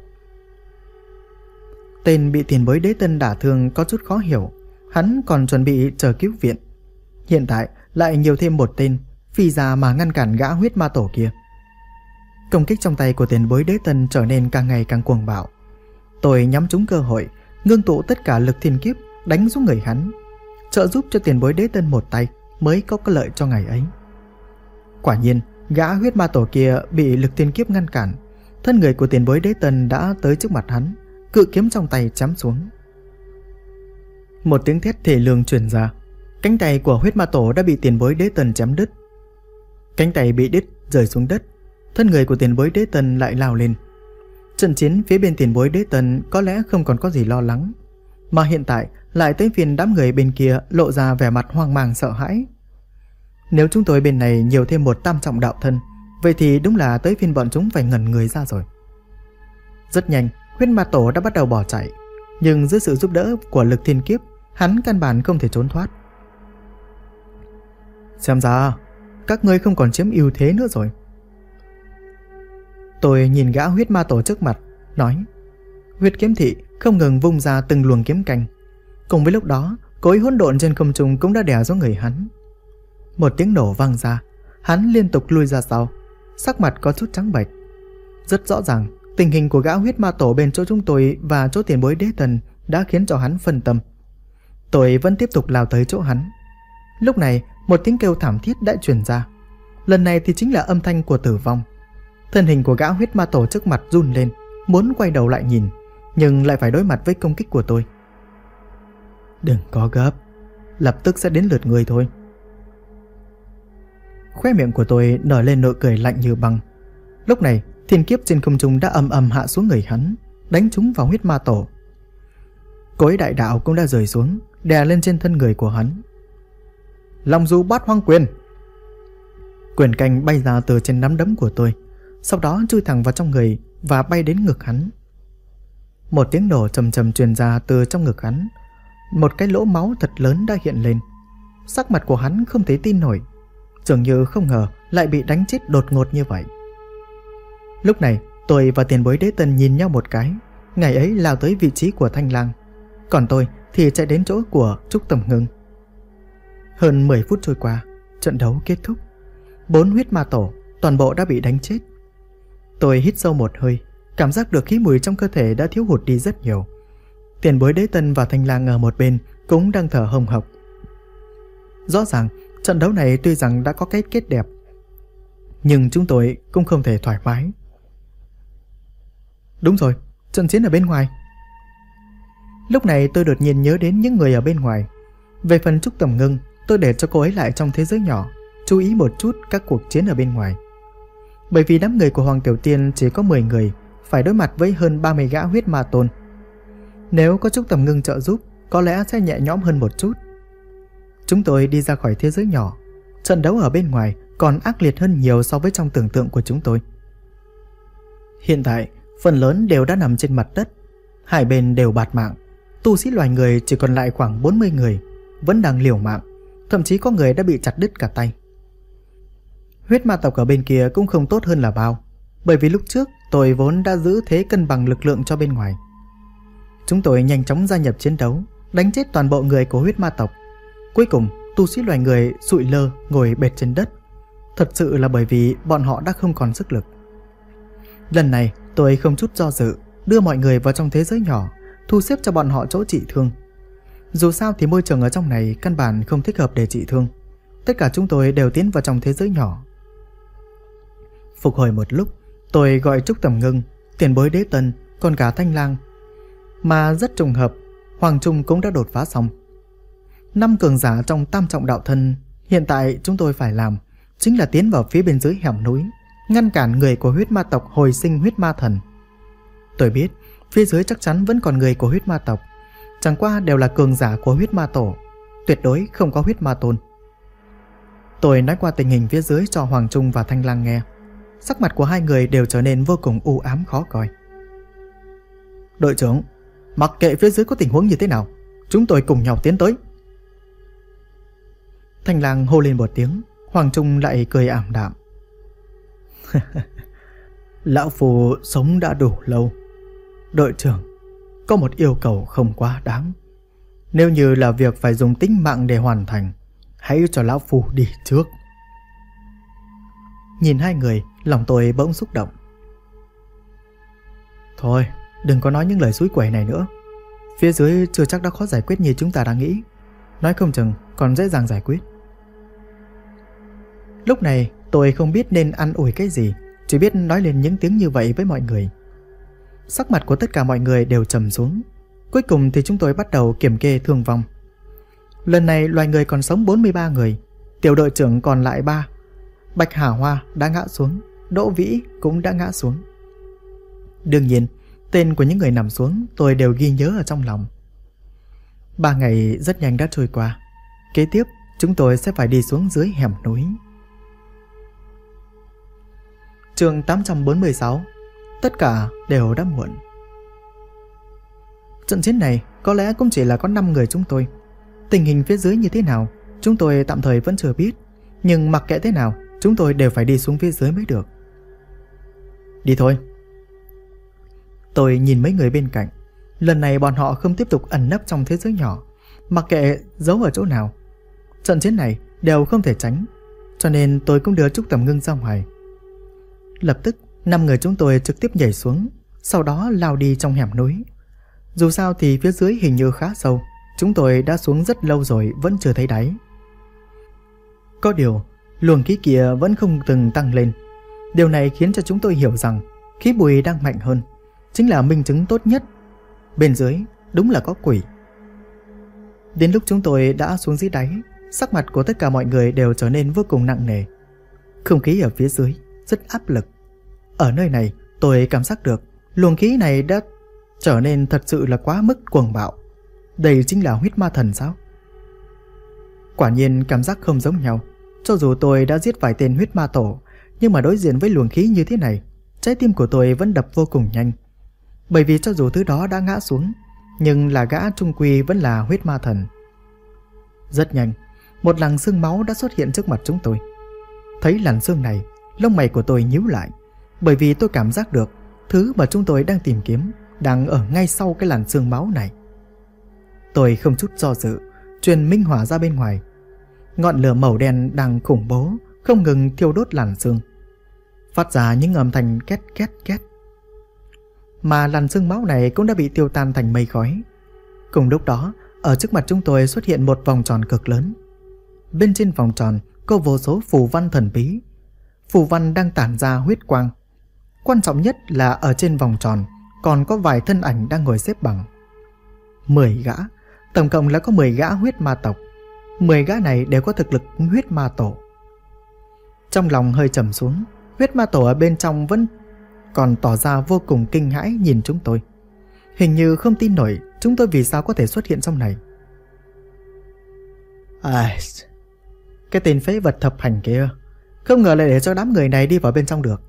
Tên bị tiền bối đế tân đả thương có chút khó hiểu. Hắn còn chuẩn bị chờ cứu viện, hiện tại lại nhiều thêm một tên phi ra mà ngăn cản gã huyết ma tổ kia. Công kích trong tay của tiền bối đế tân trở nên càng ngày càng cuồng bạo. Tôi nhắm trúng cơ hội, ngưng tụ tất cả lực thiên kiếp đánh xuống người hắn, trợ giúp cho tiền bối đế tân một tay mới có lợi cho ngày ấy. Quả nhiên, gã huyết ma tổ kia bị lực thiên kiếp ngăn cản, thân người của tiền bối đế tân đã tới trước mặt hắn, cự kiếm trong tay chém xuống. Một tiếng thét thể lương truyền ra, cánh tay của huyết ma tổ đã bị tiền bối đế tân chém đứt. Cánh tay bị đứt rơi xuống đất, thân người của tiền bối đế tân lại lao lên. Trận chiến phía bên tiền bối đế tân có lẽ không còn có gì lo lắng, mà hiện tại lại tới phiên đám người bên kia lộ ra vẻ mặt hoang mang sợ hãi. Nếu chúng tôi bên này nhiều thêm một tam trọng đạo thân, vậy thì đúng là tới phiên bọn chúng phải ngẩn người ra rồi. Rất nhanh, huyết ma tổ đã bắt đầu bỏ chạy, nhưng dưới sự giúp đỡ của lực thiên kiếp, hắn căn bản không thể trốn thoát. Xem ra các ngươi không còn chiếm ưu thế nữa rồi. Tôi nhìn gã huyết ma tổ trước mặt, nói. Huyết kiếm thị không ngừng vung ra từng luồng kiếm canh. Cùng với lúc đó, cối hỗn độn trên không trung cũng đã đè xuống người hắn. Một tiếng nổ vang ra, hắn liên tục lui ra sau, sắc mặt có chút trắng bệch. Rất rõ ràng, tình hình của gã huyết ma tổ bên chỗ chúng tôi và chỗ tiền bối đế tân đã khiến cho hắn phân tâm. Tôi vẫn tiếp tục lao tới chỗ hắn. Lúc này, một tiếng kêu thảm thiết đã truyền ra. Lần này thì chính là âm thanh của tử vong. Thân hình của gã huyết ma tổ trước mặt run lên, muốn quay đầu lại nhìn, nhưng lại phải đối mặt với công kích của tôi. Đừng có gấp, lập tức sẽ đến lượt người thôi. Khóe miệng của tôi nở lên nụ cười lạnh như băng. Lúc này, thiên kiếp trên không trung đã ầm ầm hạ xuống người hắn, đánh trúng vào huyết ma tổ. Cối đại đạo cũng đã rơi xuống, đè lên trên thân người của hắn. Long du bát hoang quyền. Quyền canh bay ra từ trên nắm đấm của tôi, sau đó chui thẳng vào trong người và bay đến ngực hắn. Một tiếng nổ trầm trầm truyền ra từ trong ngực hắn. Một cái lỗ máu thật lớn đã hiện lên. Sắc mặt của hắn không thể tin nổi, dường như không ngờ lại bị đánh chết đột ngột như vậy. Lúc này tôi và tiền bối đế tân nhìn nhau một cái. Ngày ấy lao tới vị trí của Thanh Lang, còn tôi thì chạy đến chỗ của Trúc Tầm Ngưng. Hơn 10 phút trôi qua, trận đấu kết thúc. 4 huyết ma tổ toàn bộ đã bị đánh chết. Tôi hít sâu một hơi, cảm giác được khí mùi trong cơ thể đã thiếu hụt đi rất nhiều. Tiền bối đế tân và Thanh Lang ở một bên cũng đang thở hồng hộc. Rõ ràng trận đấu này tuy rằng đã có cái kết đẹp, nhưng chúng tôi cũng không thể thoải mái. Đúng rồi, trận chiến ở bên ngoài. Lúc này tôi đột nhiên nhớ đến những người ở bên ngoài. Về phần Trúc Tầm Ngưng, tôi để cho cô ấy lại trong thế giới nhỏ, chú ý một chút các cuộc chiến ở bên ngoài. Bởi vì đám người của Hoàng Tiểu Tiên chỉ có 10 người, phải đối mặt với hơn 30 gã huyết ma tôn. Nếu có Trúc Tầm Ngưng trợ giúp có lẽ sẽ nhẹ nhõm hơn một chút. Chúng tôi đi ra khỏi thế giới nhỏ. Trận đấu ở bên ngoài còn ác liệt hơn nhiều so với trong tưởng tượng của chúng tôi. Hiện tại, phần lớn đều đã nằm trên mặt đất. Hai bên đều bạt mạng. Tu sĩ loài người chỉ còn lại khoảng 40 người, vẫn đang liều mạng. Thậm chí có người đã bị chặt đứt cả tay. Huyết ma tộc ở bên kia cũng không tốt hơn là bao, bởi vì lúc trước tôi vốn đã giữ thế cân bằng lực lượng cho bên ngoài. Chúng tôi nhanh chóng gia nhập chiến đấu, đánh chết toàn bộ người của huyết ma tộc. Cuối cùng, tu sĩ loài người sụi lơ ngồi bệt trên đất. Thật sự là bởi vì bọn họ đã không còn sức lực. Lần này tôi không chút do dự đưa mọi người vào trong thế giới nhỏ, thu xếp cho bọn họ chỗ trị thương. Dù sao thì môi trường ở trong này căn bản không thích hợp để trị thương. Tất cả chúng tôi đều tiến vào trong thế giới nhỏ. Phục hồi một lúc, tôi gọi Trúc Tầm Ngưng, Tiền Bối Đế Tân, còn cả Thanh Lang. Mà rất trùng hợp, Hoàng Trung cũng đã đột phá xong. 5 cường giả trong tam trọng đạo thân. Hiện tại chúng tôi phải làm chính là tiến vào phía bên dưới hẻm núi, ngăn cản người của huyết ma tộc hồi sinh huyết ma thần. Tôi biết phía dưới chắc chắn vẫn còn người của huyết ma tộc, chẳng qua đều là cường giả của huyết ma tổ, tuyệt đối không có huyết ma tôn. Tôi nói qua tình hình phía dưới cho Hoàng Trung và Thanh Lang nghe. Sắc mặt của hai người đều trở nên vô cùng u ám khó coi. Đội trưởng, mặc kệ phía dưới có tình huống như thế nào, chúng tôi cùng nhau tiến tới. Thanh Lang hô lên một tiếng. Hoàng Trung lại cười ảm đạm. Lão Phu sống đã đủ lâu. Đội trưởng, có một yêu cầu không quá đáng. Nếu như là việc phải dùng tính mạng để hoàn thành, hãy cho Lão Phu đi trước. Nhìn hai người, lòng tôi bỗng xúc động. Thôi, đừng có nói những lời xúi quẩy này nữa. Phía dưới chưa chắc đã khó giải quyết như chúng ta đang nghĩ. Nói không chừng còn dễ dàng giải quyết. Lúc này tôi không biết nên an ủi cái gì, chỉ biết nói lên những tiếng như vậy với mọi người. Sắc mặt của tất cả mọi người đều trầm xuống. Cuối cùng thì chúng tôi bắt đầu kiểm kê thương vong. Lần này loài người còn sống 43 người. Tiểu đội trưởng còn lại 3. Bạch Hà Hoa đã ngã xuống, Đỗ Vĩ cũng đã ngã xuống. Đương nhiên, tên của những người nằm xuống tôi đều ghi nhớ ở trong lòng. 3 ngày rất nhanh đã trôi qua. Kế tiếp chúng tôi sẽ phải đi xuống dưới hẻm núi. Chương 846. Tất cả đều đã muộn. Trận chiến này có lẽ cũng chỉ là có 5 người chúng tôi. Tình hình phía dưới như thế nào chúng tôi tạm thời vẫn chưa biết, nhưng mặc kệ thế nào chúng tôi đều phải đi xuống phía dưới mới được. Đi thôi. Tôi nhìn mấy người bên cạnh. Lần này bọn họ không tiếp tục ẩn nấp trong thế giới nhỏ, mặc kệ giấu ở chỗ nào. Trận chiến này đều không thể tránh, cho nên tôi cũng đưa Trúc Tầm Ngưng ra ngoài. Lập tức 5 người chúng tôi trực tiếp nhảy xuống, sau đó lao đi trong hẻm núi. Dù sao thì phía dưới hình như khá sâu, chúng tôi đã xuống rất lâu rồi vẫn chưa thấy đáy. Có điều luồng khí kia vẫn không từng tăng lên. Điều này khiến cho chúng tôi hiểu rằng khí bùi đang mạnh hơn, chính là minh chứng tốt nhất. Bên dưới đúng là có quỷ. Đến lúc chúng tôi đã xuống dưới đáy, sắc mặt của tất cả mọi người đều trở nên vô cùng nặng nề. Không khí ở phía dưới rất áp lực. Ở nơi này tôi cảm giác được luồng khí này đã trở nên thật sự là quá mức cuồng bạo. Đây chính là huyết ma thần sao? Quả nhiên cảm giác không giống nhau. Cho dù tôi đã giết vài tên huyết ma tổ, nhưng mà đối diện với luồng khí như thế này, trái tim của tôi vẫn đập vô cùng nhanh. Bởi vì cho dù thứ đó đã ngã xuống, nhưng là gã trung quy vẫn là huyết ma thần. Rất nhanh, một làn sương máu đã xuất hiện trước mặt chúng tôi. Thấy làn sương này, lông mày của tôi nhíu lại, bởi vì tôi cảm giác được thứ mà chúng tôi đang tìm kiếm đang ở ngay sau cái làn sương máu này. Tôi không chút do dự truyền minh hỏa ra bên ngoài. Ngọn lửa màu đen đang khủng bố không ngừng thiêu đốt làn sương, phát ra những âm thanh két két két. Mà làn sương máu này cũng đã bị tiêu tan thành mây khói. Cùng lúc đó, ở trước mặt chúng tôi xuất hiện một vòng tròn cực lớn. Bên trên vòng tròn có vô số phù văn thần bí. Phù văn đang tản ra huyết quang. Quan trọng nhất là ở trên vòng tròn còn có vài thân ảnh đang ngồi xếp bằng. 10 gã, tổng cộng là có 10 gã huyết ma tộc. 10 gã này đều có thực lực huyết ma tổ. Trong lòng hơi trầm xuống, huyết ma tổ ở bên trong vẫn còn tỏ ra vô cùng kinh hãi nhìn chúng tôi. Hình như không tin nổi chúng tôi vì sao có thể xuất hiện trong này. Cái tên phế vật thập hành kia, không ngờ lại để cho đám người này đi vào bên trong được.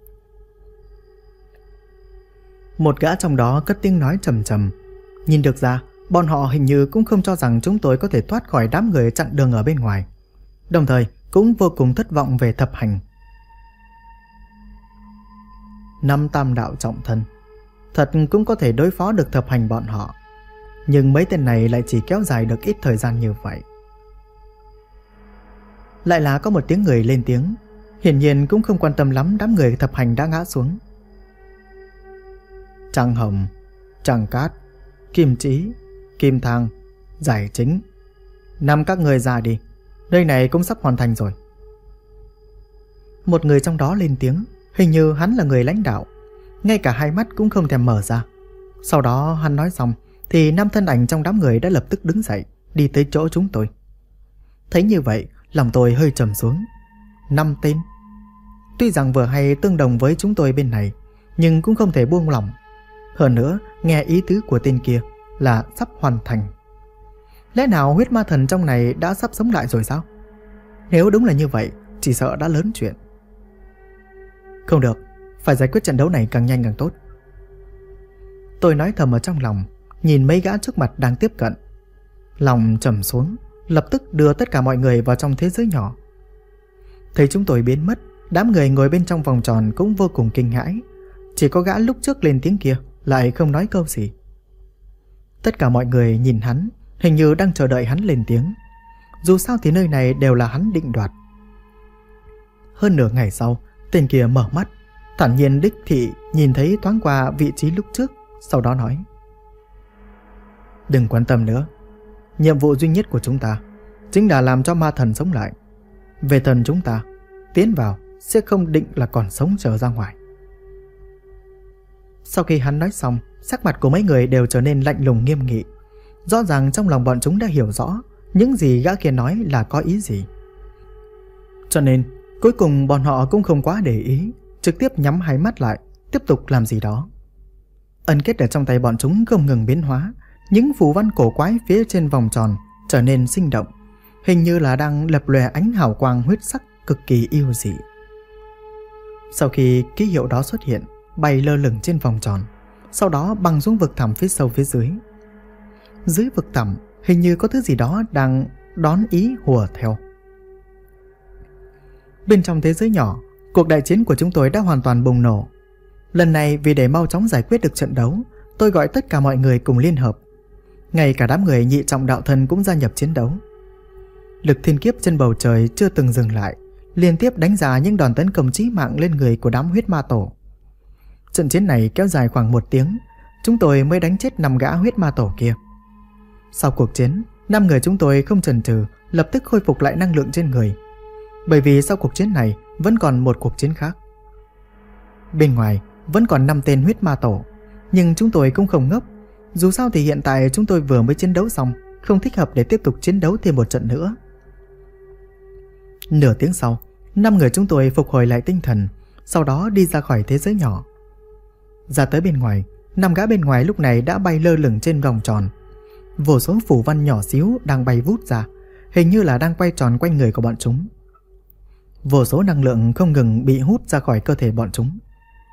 Một gã trong đó cất tiếng nói trầm trầm. Nhìn được ra, bọn họ hình như cũng không cho rằng chúng tôi có thể thoát khỏi đám người chặn đường ở bên ngoài, đồng thời cũng vô cùng thất vọng về thập hành. 5 tam đạo trọng thân, thật cũng có thể đối phó được thập hành bọn họ, nhưng mấy tên này lại chỉ kéo dài được ít thời gian như vậy. Lại là có một tiếng người lên tiếng, hiển nhiên cũng không quan tâm lắm đám người thập hành đã ngã xuống. Trăng Hồng, Trăng Cát, Kim Chí, Kim Thang, Giải Chính, 5 các người ra đi, nơi này cũng sắp hoàn thành rồi. Một người trong đó lên tiếng, hình như hắn là người lãnh đạo, ngay cả hai mắt cũng không thèm mở ra. Sau đó hắn nói xong thì 5 thân ảnh trong đám người đã lập tức đứng dậy, đi tới chỗ chúng tôi. Thấy như vậy, lòng tôi hơi trầm xuống. 5 tên. Tuy rằng vừa hay tương đồng với chúng tôi bên này, nhưng cũng không thể buông lỏng. Hơn nữa, nghe ý tứ của tên kia là sắp hoàn thành. Lẽ nào huyết ma thần trong này đã sắp sống lại rồi sao? Nếu đúng là như vậy, chỉ sợ đã lớn chuyện. Không được, phải giải quyết trận đấu này càng nhanh càng tốt. Tôi nói thầm ở trong lòng, nhìn mấy gã trước mặt đang tiếp cận. Lòng trầm xuống, lập tức đưa tất cả mọi người vào trong thế giới nhỏ. Thấy chúng tôi biến mất, đám người ngồi bên trong vòng tròn cũng vô cùng kinh hãi. Chỉ có gã lúc trước lên tiếng kia lại không nói câu gì. Tất cả mọi người nhìn hắn, hình như đang chờ đợi hắn lên tiếng. Dù sao thì nơi này đều là hắn định đoạt. Hơn nửa ngày sau, tên kia mở mắt, thản nhiên đích thị nhìn thấy thoáng qua vị trí lúc trước, sau đó nói: đừng quan tâm nữa. Nhiệm vụ duy nhất của chúng ta chính là làm cho ma thần sống lại. Về thần chúng ta, tiến vào sẽ không định là còn sống trở ra ngoài. Sau khi hắn nói xong, sắc mặt của mấy người đều trở nên lạnh lùng nghiêm nghị. Rõ ràng trong lòng bọn chúng đã hiểu rõ những gì gã kia nói là có ý gì. Cho nên cuối cùng bọn họ cũng không quá để ý, trực tiếp nhắm hai mắt lại, tiếp tục làm gì đó. Ấn kết ở trong tay bọn chúng không ngừng biến hóa. Những phù văn cổ quái phía trên vòng tròn trở nên sinh động, hình như là đang lập lòe ánh hào quang huyết sắc cực kỳ yêu dị. Sau khi ký hiệu đó xuất hiện, bay lơ lửng trên vòng tròn, sau đó băng xuống vực thẳm phía sâu phía dưới. Dưới vực thẳm hình như có thứ gì đó đang đón ý hùa theo. Bên trong thế giới nhỏ, cuộc đại chiến của chúng tôi đã hoàn toàn bùng nổ. Lần này vì để mau chóng giải quyết được trận đấu, tôi gọi tất cả mọi người cùng liên hợp. Ngay cả đám người nhị trọng đạo thần cũng gia nhập chiến đấu. Lực thiên kiếp trên bầu trời chưa từng dừng lại, liên tiếp đánh ra những đòn tấn công chí mạng lên người của đám huyết ma tổ. Trận chiến này kéo dài khoảng 1 tiếng, chúng tôi mới đánh chết 5 gã huyết ma tổ kia. Sau cuộc chiến, 5 người chúng tôi không chần chừ, lập tức khôi phục lại năng lượng trên người. Bởi vì sau cuộc chiến này vẫn còn một cuộc chiến khác. Bên ngoài vẫn còn 5 tên huyết ma tổ, nhưng chúng tôi cũng không ngốc. Dù sao thì hiện tại chúng tôi vừa mới chiến đấu xong, không thích hợp để tiếp tục chiến đấu thêm một trận nữa. Nửa tiếng sau, 5 người chúng tôi phục hồi lại tinh thần, sau đó đi ra khỏi thế giới nhỏ. Ra tới bên ngoài, 5 gã bên ngoài lúc này đã bay lơ lửng trên vòng tròn. Vô số phù văn nhỏ xíu đang bay vút ra, hình như là đang quay tròn quanh người của bọn chúng. Vô số năng lượng không ngừng bị hút ra khỏi cơ thể bọn chúng.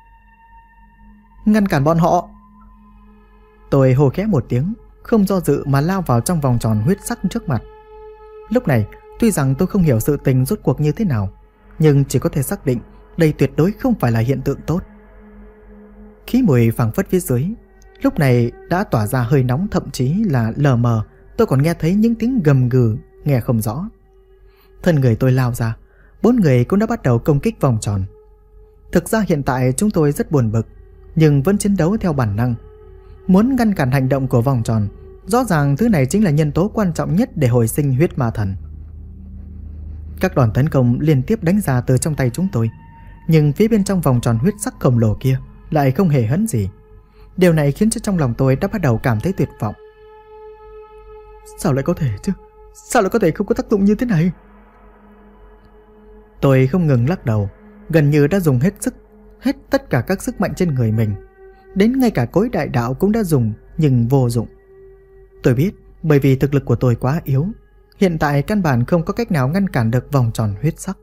Ngăn cản bọn họ! Tôi hô khẽ một tiếng, không do dự mà lao vào trong vòng tròn huyết sắc trước mặt. Lúc này, tuy rằng tôi không hiểu sự tình rốt cuộc như thế nào, nhưng chỉ có thể xác định đây tuyệt đối không phải là hiện tượng tốt. Khí mùi phảng phất phía dưới lúc này đã tỏa ra hơi nóng, thậm chí là lờ mờ tôi còn nghe thấy những tiếng gầm gừ nghe không rõ. Thân người tôi lao ra, 4 người cũng đã bắt đầu công kích vòng tròn. Thực ra hiện tại chúng tôi rất buồn bực, nhưng vẫn chiến đấu theo bản năng, muốn ngăn cản hành động của vòng tròn. Rõ ràng thứ này chính là nhân tố quan trọng nhất để hồi sinh huyết ma thần. Các đòn tấn công liên tiếp đánh ra từ trong tay chúng tôi, nhưng phía bên trong vòng tròn huyết sắc khổng lồ kia lại không hề hấn gì. Điều này khiến cho trong lòng tôi đã bắt đầu cảm thấy tuyệt vọng. Sao lại có thể chứ? Sao lại có thể không có tác dụng như thế này? Tôi không ngừng lắc đầu, gần như đã dùng hết tất cả các sức mạnh trên người mình. Đến ngay cả cối đại đạo cũng đã dùng, nhưng vô dụng. Tôi biết, bởi vì thực lực của tôi quá yếu, hiện tại căn bản không có cách nào ngăn cản được vòng tròn huyết sắc.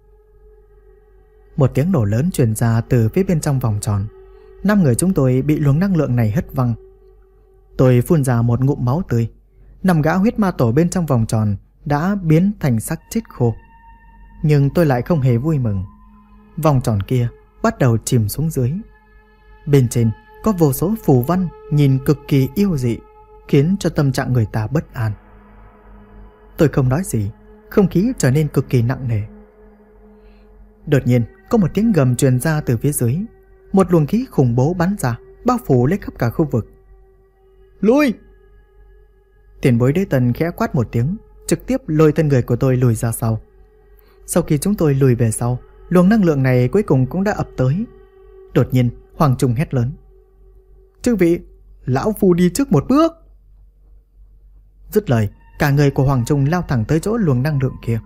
Một tiếng nổ lớn truyền ra từ phía bên trong vòng tròn. 5 người chúng tôi bị luồng năng lượng này hất văng. Tôi phun ra một ngụm máu tươi. 5 gã huyết ma tổ bên trong vòng tròn đã biến thành xác chết khô. Nhưng tôi lại không hề vui mừng. Vòng tròn kia bắt đầu chìm xuống dưới. Bên trên có vô số phù văn nhìn cực kỳ yêu dị, khiến cho tâm trạng người ta bất an. Tôi không nói gì, không khí trở nên cực kỳ nặng nề. Đột nhiên có một tiếng gầm truyền ra từ phía dưới. Một luồng khí khủng bố bắn ra, bao phủ lấy khắp cả khu vực. Lùi! Tiền bối Đế Tần khẽ quát một tiếng, trực tiếp lôi thân người của tôi lùi ra sau. Sau khi chúng tôi lùi về sau, luồng năng lượng này cuối cùng cũng đã ập tới. Đột nhiên Hoàng Trung hét lớn: Chư vị, lão phu đi trước một bước. Dứt lời, cả người của Hoàng Trung lao thẳng tới chỗ luồng năng lượng kia.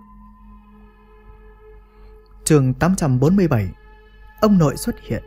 Chương 847. Ông nội xuất hiện.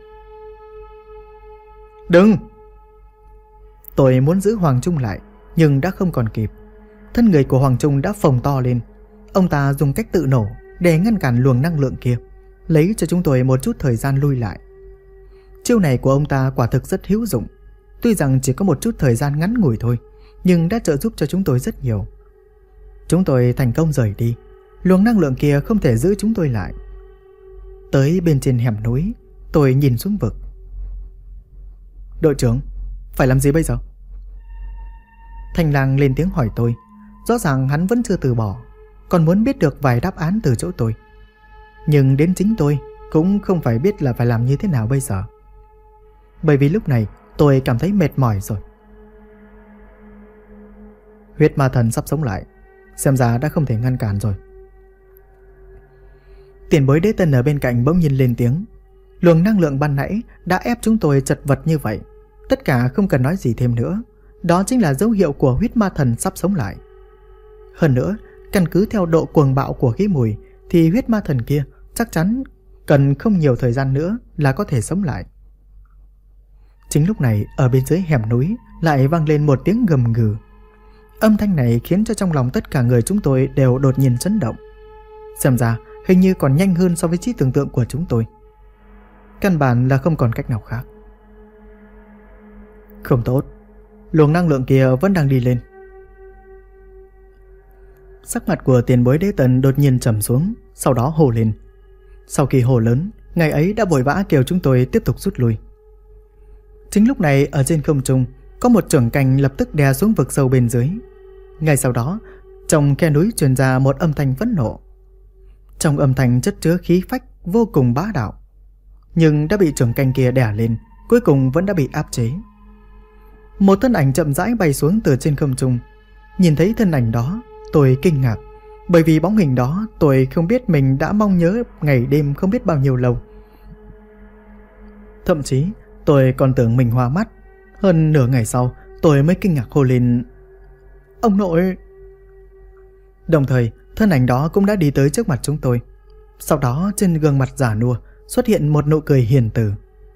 Đừng! Tôi muốn giữ Hoàng Trung lại, nhưng đã không còn kịp. Thân người của Hoàng Trung đã phồng to lên. Ông ta dùng cách tự nổ để ngăn cản luồng năng lượng kia, lấy cho chúng tôi một chút thời gian lui lại. Chiêu này của ông ta quả thực rất hữu dụng. Tuy rằng chỉ có một chút thời gian ngắn ngủi thôi, nhưng đã trợ giúp cho chúng tôi rất nhiều. Chúng tôi thành công rời đi. Luồng năng lượng kia không thể giữ chúng tôi lại. Tới bên trên hẻm núi, tôi nhìn xuống vực. Đội trưởng, phải làm gì bây giờ? Thanh Lang lên tiếng hỏi tôi. Rõ ràng hắn vẫn chưa từ bỏ, còn muốn biết được vài đáp án từ chỗ tôi. Nhưng đến chính tôi cũng không phải biết là phải làm như thế nào bây giờ. Bởi vì lúc này tôi cảm thấy mệt mỏi rồi. Huyết ma thần sắp sống lại, xem ra đã không thể ngăn cản rồi. Tiền bối Đế Tân ở bên cạnh bỗng nhiên lên tiếng. Luồng năng lượng ban nãy đã ép chúng tôi chật vật như vậy, tất cả không cần nói gì thêm nữa. Đó chính là dấu hiệu của huyết ma thần sắp sống lại. Hơn nữa, căn cứ theo độ cuồng bạo của khí mùi thì huyết ma thần kia chắc chắn cần không nhiều thời gian nữa là có thể sống lại. Chính lúc này, ở bên dưới hẻm núi lại vang lên một tiếng gầm gừ. Âm thanh này khiến cho trong lòng tất cả người chúng tôi đều đột nhiên chấn động. Xem ra hình như còn nhanh hơn so với trí tưởng tượng của chúng tôi. Căn bản là không còn cách nào khác. Không tốt, luồng năng lượng kia vẫn đang đi lên. Sắc mặt của tiền bối Đế Tần đột nhiên trầm xuống, sau đó hô lên. Sau khi hô lớn, ngài ấy đã vội vã kêu chúng tôi tiếp tục rút lui. Chính lúc này, ở trên không trung có một chưởng cành lập tức đè xuống vực sâu bên dưới. Ngay sau đó, trong khe núi truyền ra một âm thanh phẫn nộ. Trong âm thanh chất chứa khí phách vô cùng bá đạo, nhưng đã bị chưởng cành kia đè lên, cuối cùng vẫn đã bị áp chế. Một thân ảnh chậm rãi bay xuống từ trên không trung. Nhìn thấy thân ảnh đó, tôi kinh ngạc, bởi vì bóng hình đó tôi không biết mình đã mong nhớ ngày đêm không biết bao nhiêu lâu. Thậm chí tôi còn tưởng mình hoa mắt. Hơn nửa ngày sau tôi mới kinh ngạc hô lên: Ông nội! Đồng thời thân ảnh đó cũng đã đi tới trước mặt chúng tôi. Sau đó trên gương mặt già nua xuất hiện một nụ cười hiền từ.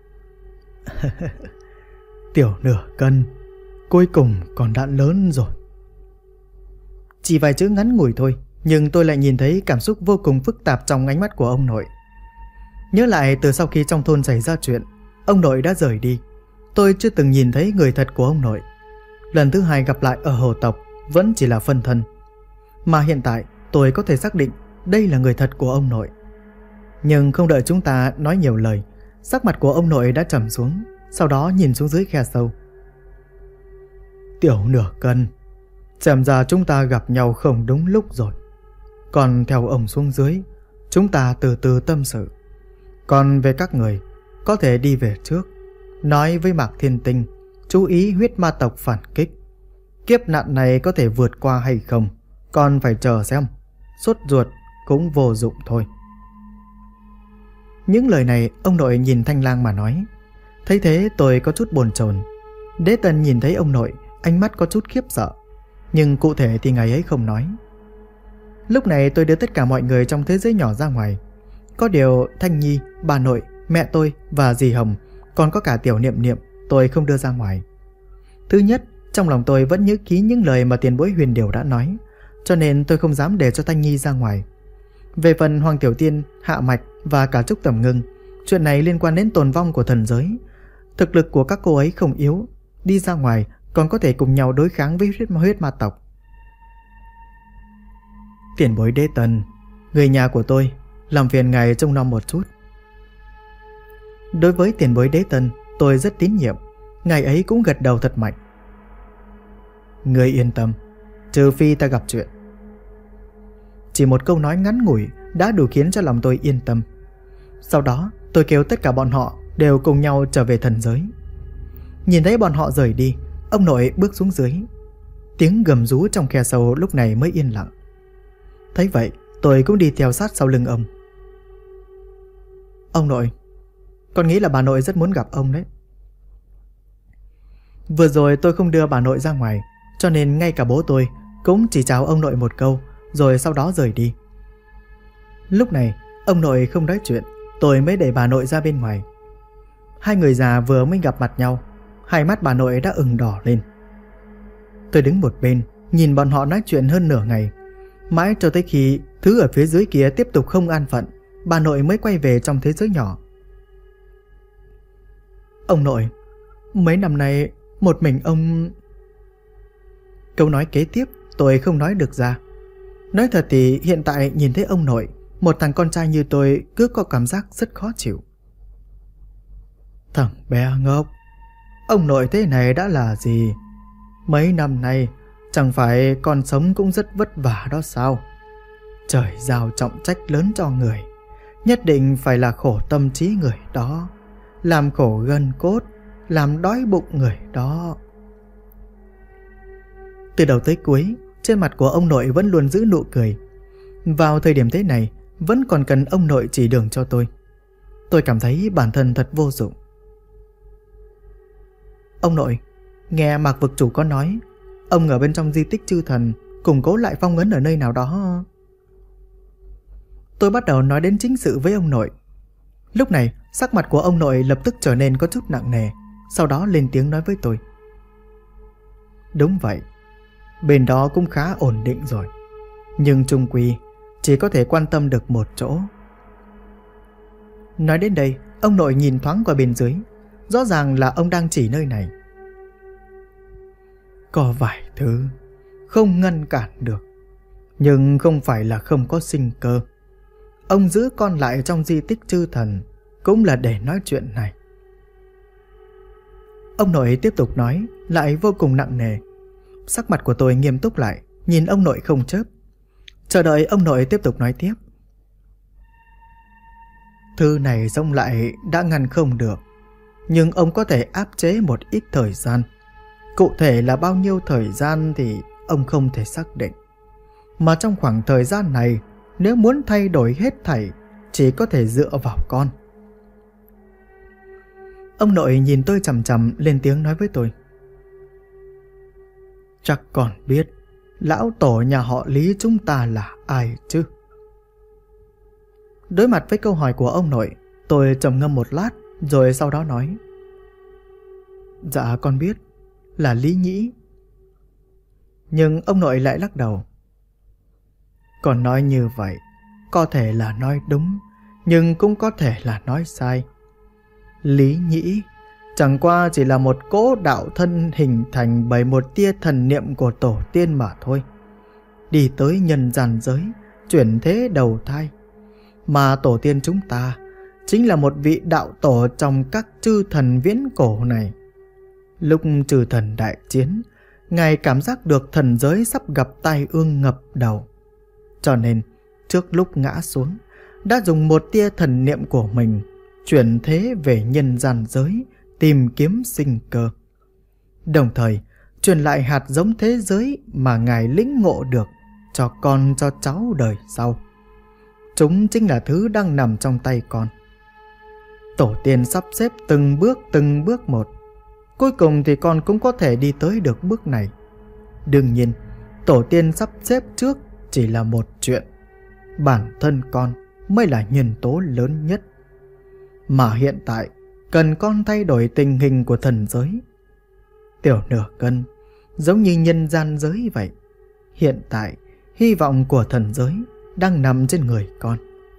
Tiểu nửa cân, cuối cùng còn đã lớn rồi. Chỉ vài chữ ngắn ngủi thôi, nhưng tôi lại nhìn thấy cảm xúc vô cùng phức tạp trong ánh mắt của ông nội. Nhớ lại từ sau khi trong thôn xảy ra chuyện, ông nội đã rời đi. Tôi chưa từng nhìn thấy người thật của ông nội. Lần thứ hai gặp lại ở hồ tộc vẫn chỉ là phân thân. Mà hiện tại tôi có thể xác định đây là người thật của ông nội. Nhưng không đợi chúng ta nói nhiều lời, sắc mặt của ông nội đã trầm xuống, sau đó nhìn xuống dưới khe sâu. Tiểu nửa cân, xem ra chúng ta gặp nhau không đúng lúc rồi. Còn theo ông xuống dưới, chúng ta từ từ tâm sự. Còn về các người, có thể đi về trước, nói với Mạc Thiên Tinh chú ý huyết ma tộc phản kích. Kiếp nạn này có thể vượt qua hay không, còn phải chờ xem. Sốt ruột cũng vô dụng thôi. Những lời này ông nội nhìn Thanh Lang mà nói. Thấy thế tôi có chút bồn chồn. Đế Tần nhìn thấy ông nội, ánh mắt có chút khiếp sợ, nhưng cụ thể thì ngài ấy không nói. Lúc này tôi đưa tất cả mọi người trong thế giới nhỏ ra ngoài. Có điều Thanh Nhi, bà nội, mẹ tôi và dì Hồng, còn có cả tiểu Niệm Niệm tôi không đưa ra ngoài. Thứ nhất, Trong lòng tôi vẫn nhớ kỹ những lời mà tiền bối Huyền Điểu đã nói, cho nên tôi không dám để cho Thanh Nhi ra ngoài. Về phần Hoàng Tiểu Tiên, Hạ Mạch và cả Trúc Tầm Ngưng, chuyện này liên quan đến tồn vong của thần giới. Thực lực của các cô ấy không yếu, đi ra ngoài còn có thể cùng nhau đối kháng với huyết ma tộc. Tiền bối Đế Tần, người nhà của tôi, làm phiền ngài trông nom một chút. Đối với tiền bối Đế Tần, tôi rất tín nhiệm. Ngài ấy cũng gật đầu thật mạnh. Người yên tâm, trừ phi ta gặp chuyện. Chỉ một câu nói ngắn ngủi đã đủ khiến cho lòng tôi yên tâm. Sau đó tôi kêu tất cả bọn họ đều cùng nhau trở về thần giới. Nhìn thấy bọn họ rời đi, ông nội bước xuống dưới. Tiếng gầm rú trong khe sâu lúc này mới yên lặng. Thấy vậy, tôi cũng đi theo sát sau lưng ông. Ông nội, con nghĩ là bà nội rất muốn gặp ông đấy. Vừa rồi tôi không đưa bà nội ra ngoài, cho nên ngay cả bố tôi cũng chỉ chào ông nội một câu, rồi sau đó rời đi. Lúc này, ông nội không nói chuyện, tôi mới để bà nội ra bên ngoài. Hai người già vừa mới gặp mặt nhau, hai mắt bà nội đã ửng đỏ lên. Tôi đứng một bên, nhìn bọn họ nói chuyện hơn nửa ngày. Mãi cho tới khi thứ ở phía dưới kia tiếp tục không an phận, bà nội mới quay về trong thế giới nhỏ. Ông nội, mấy năm nay một mình ông... Câu nói kế tiếp tôi không nói được ra. Nói thật thì hiện tại nhìn thấy ông nội, một thằng con trai như tôi cứ có cảm giác rất khó chịu. Thằng bé ngốc, ông nội thế này đã là gì? Mấy năm nay chẳng phải con sống cũng rất vất vả đó sao? Trời giao trọng trách lớn cho người, nhất định phải là khổ tâm trí người đó, làm khổ gân cốt, làm đói bụng người đó. Từ đầu tới cuối, trên mặt của ông nội vẫn luôn giữ nụ cười. Vào thời điểm thế này, vẫn còn cần ông nội chỉ đường cho tôi. Tôi cảm thấy bản thân thật vô dụng. Ông nội, nghe Mạc Vực Chủ có nói, ông ở bên trong di tích chư thần củng cố lại phong ấn ở nơi nào đó. Tôi bắt đầu nói đến chính sự với ông nội. Lúc này, sắc mặt của ông nội lập tức trở nên có chút nặng nề, sau đó lên tiếng nói với tôi. Đúng vậy, bên đó cũng khá ổn định rồi, nhưng chung quy chỉ có thể quan tâm được một chỗ. Nói đến đây, ông nội nhìn thoáng qua bên dưới. Rõ ràng là ông đang chỉ nơi này. Có vài thứ không ngăn cản được, nhưng không phải là không có sinh cơ. Ông giữ con lại trong di tích chư thần cũng là để nói chuyện này. Ông nội tiếp tục nói, lại vô cùng nặng nề. Sắc mặt của tôi nghiêm túc lại, nhìn ông nội không chớp, chờ đợi ông nội tiếp tục nói tiếp. Thư này xông lại đã ngăn không được, nhưng ông có thể áp chế một ít thời gian. Cụ thể là bao nhiêu thời gian thì ông không thể xác định. Mà trong khoảng thời gian này, nếu muốn thay đổi hết thảy, chỉ có thể dựa vào con. Ông nội nhìn tôi chằm chằm, lên tiếng nói với tôi. Chắc còn biết lão tổ nhà họ Lý chúng ta là ai chứ? Đối mặt với câu hỏi của ông nội, tôi trầm ngâm một lát, rồi sau đó nói. Dạ con biết, là Lý Nhĩ. Nhưng ông nội lại lắc đầu. Còn nói như vậy, có thể là nói đúng, nhưng cũng có thể là nói sai. Lý Nhĩ chẳng qua chỉ là một cỗ đạo thân hình thành bởi một tia thần niệm của tổ tiên mà thôi. Đi tới nhân gian giới, chuyển thế đầu thai. Mà tổ tiên chúng ta chính là một vị đạo tổ trong các chư thần viễn cổ này. Lúc chư thần đại chiến, Ngài cảm giác được thần giới sắp gặp tai ương ngập đầu. Cho nên, trước lúc ngã xuống, đã dùng một tia thần niệm của mình chuyển thế về nhân gian giới, tìm kiếm sinh cơ. Đồng thời, truyền lại hạt giống thế giới mà Ngài lĩnh ngộ được cho con cho cháu đời sau. Chúng chính là thứ đang nằm trong tay con. Tổ tiên sắp xếp từng bước một. Cuối cùng thì con cũng có thể đi tới được bước này. Đương nhiên, tổ tiên sắp xếp trước chỉ là một chuyện. Bản thân con mới là nhân tố lớn nhất. Mà hiện tại, cần con thay đổi tình hình của thần giới. Tiểu Nửa Cân, giống như nhân gian giới vậy. Hiện tại, hy vọng của thần giới đang nằm trên người con.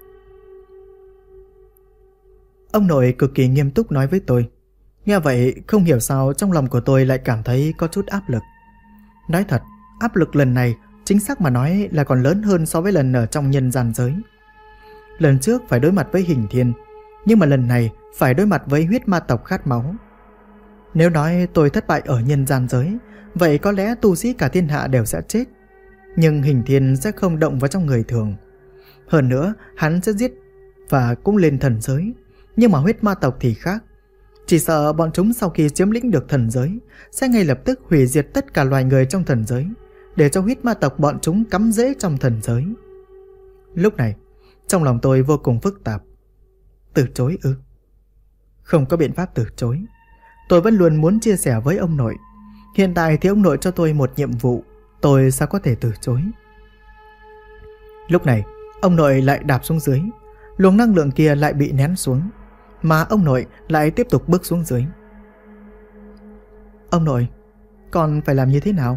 Ông nội cực kỳ nghiêm túc nói với tôi. Nghe vậy, không hiểu sao trong lòng của tôi lại cảm thấy có chút áp lực. Nói thật, áp lực lần này chính xác mà nói là còn lớn hơn so với lần ở trong nhân gian giới. Lần trước phải đối mặt với Hình Thiên, nhưng mà lần này phải đối mặt với huyết ma tộc khát máu. Nếu nói tôi thất bại ở nhân gian giới, vậy có lẽ tu sĩ cả thiên hạ đều sẽ chết. Nhưng Hình Thiên sẽ không động vào trong người thường. Hơn nữa, hắn sẽ giết và cũng lên thần giới. Nhưng mà huyết ma tộc thì khác. Chỉ sợ bọn chúng sau khi chiếm lĩnh được thần giới sẽ ngay lập tức hủy diệt tất cả loài người trong thần giới, để cho huyết ma tộc bọn chúng cắm rễ trong thần giới. Lúc này, trong lòng tôi vô cùng phức tạp. Từ chối ư? Không có biện pháp từ chối. Tôi vẫn luôn muốn chia sẻ với ông nội. Hiện tại thì ông nội cho tôi một nhiệm vụ, tôi sao có thể từ chối. Lúc này, ông nội lại đạp xuống dưới. Luồng năng lượng kia lại bị nén xuống, mà ông nội lại tiếp tục bước xuống dưới. Ông nội, con phải làm như thế nào?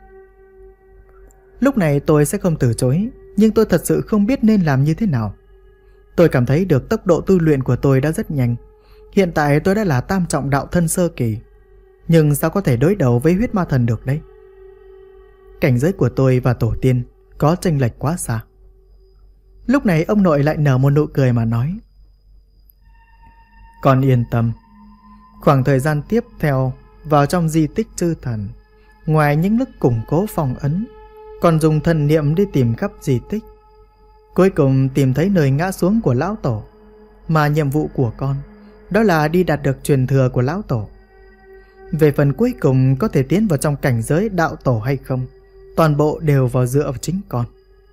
Lúc này tôi sẽ không từ chối, nhưng tôi thật sự không biết nên làm như thế nào. Tôi cảm thấy được tốc độ tu luyện của tôi đã rất nhanh. Hiện tại tôi đã là tam trọng đạo thân sơ kỳ, nhưng sao có thể đối đầu với huyết ma thần được đấy? Cảnh giới của tôi và tổ tiên có chênh lệch quá xa. Lúc này ông nội lại nở một nụ cười mà nói. Con yên tâm, khoảng thời gian tiếp theo vào trong di tích chư thần, ngoài những lúc củng cố phong ấn, còn dùng thần niệm đi tìm khắp di tích, cuối cùng tìm thấy nơi ngã xuống của lão tổ. Mà nhiệm vụ của con đó là đi đạt được truyền thừa của lão tổ. Về phần cuối cùng có thể tiến vào trong cảnh giới đạo tổ hay không, toàn bộ đều vào dựa vào chính con.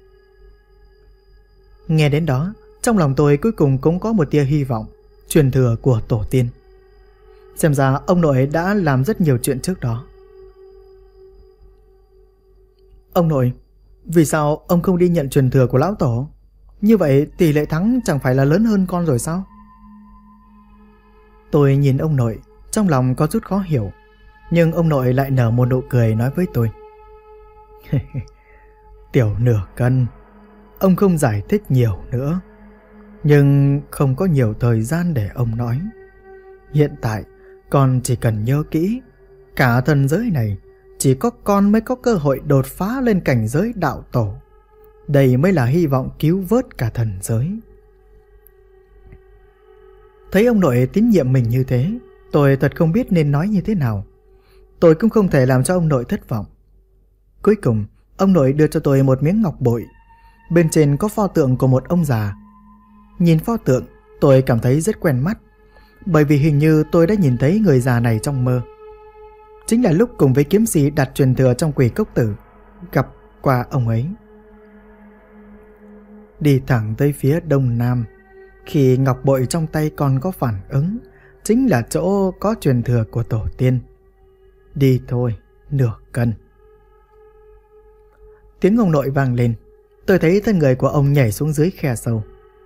Nghe đến đó, trong lòng tôi cuối cùng cũng có một tia hy vọng. Truyền thừa của tổ tiên. Xem ra ông nội đã làm rất nhiều chuyện trước đó. Ông nội, vì sao ông không đi nhận truyền thừa của lão tổ? Như vậy tỷ lệ thắng chẳng phải là lớn hơn con rồi sao? Tôi nhìn ông nội, trong lòng có chút khó hiểu. Nhưng ông nội lại nở một nụ cười nói với tôi. Tiểu nửa cân, ông không giải thích nhiều nữa. Nhưng không có nhiều thời gian để ông nói. Hiện tại con chỉ cần nhớ kỹ, cả thần giới này chỉ có con mới có cơ hội đột phá lên cảnh giới đạo tổ. Đây mới là hy vọng cứu vớt cả thần giới. Thấy ông nội tín nhiệm mình như thế, tôi thật không biết nên nói như thế nào. Tôi cũng không thể làm cho ông nội thất vọng. Cuối cùng, ông nội đưa cho tôi một miếng ngọc bội. Bên trên có pho tượng của một ông già. Nhìn pho tượng, tôi cảm thấy rất quen mắt, bởi vì hình như tôi đã nhìn thấy người già này trong mơ. Chính là lúc cùng với kiếm sĩ đặt truyền thừa trong Quỷ Cốc Tử, gặp qua ông ấy. Đi thẳng tới phía đông nam, khi ngọc bội trong tay con có phản ứng, chính là chỗ có truyền thừa của tổ tiên. Đi thôi, nửa cân. Tiếng ông nội vang lên. Tôi thấy thân người của ông nhảy xuống dưới khe sâu.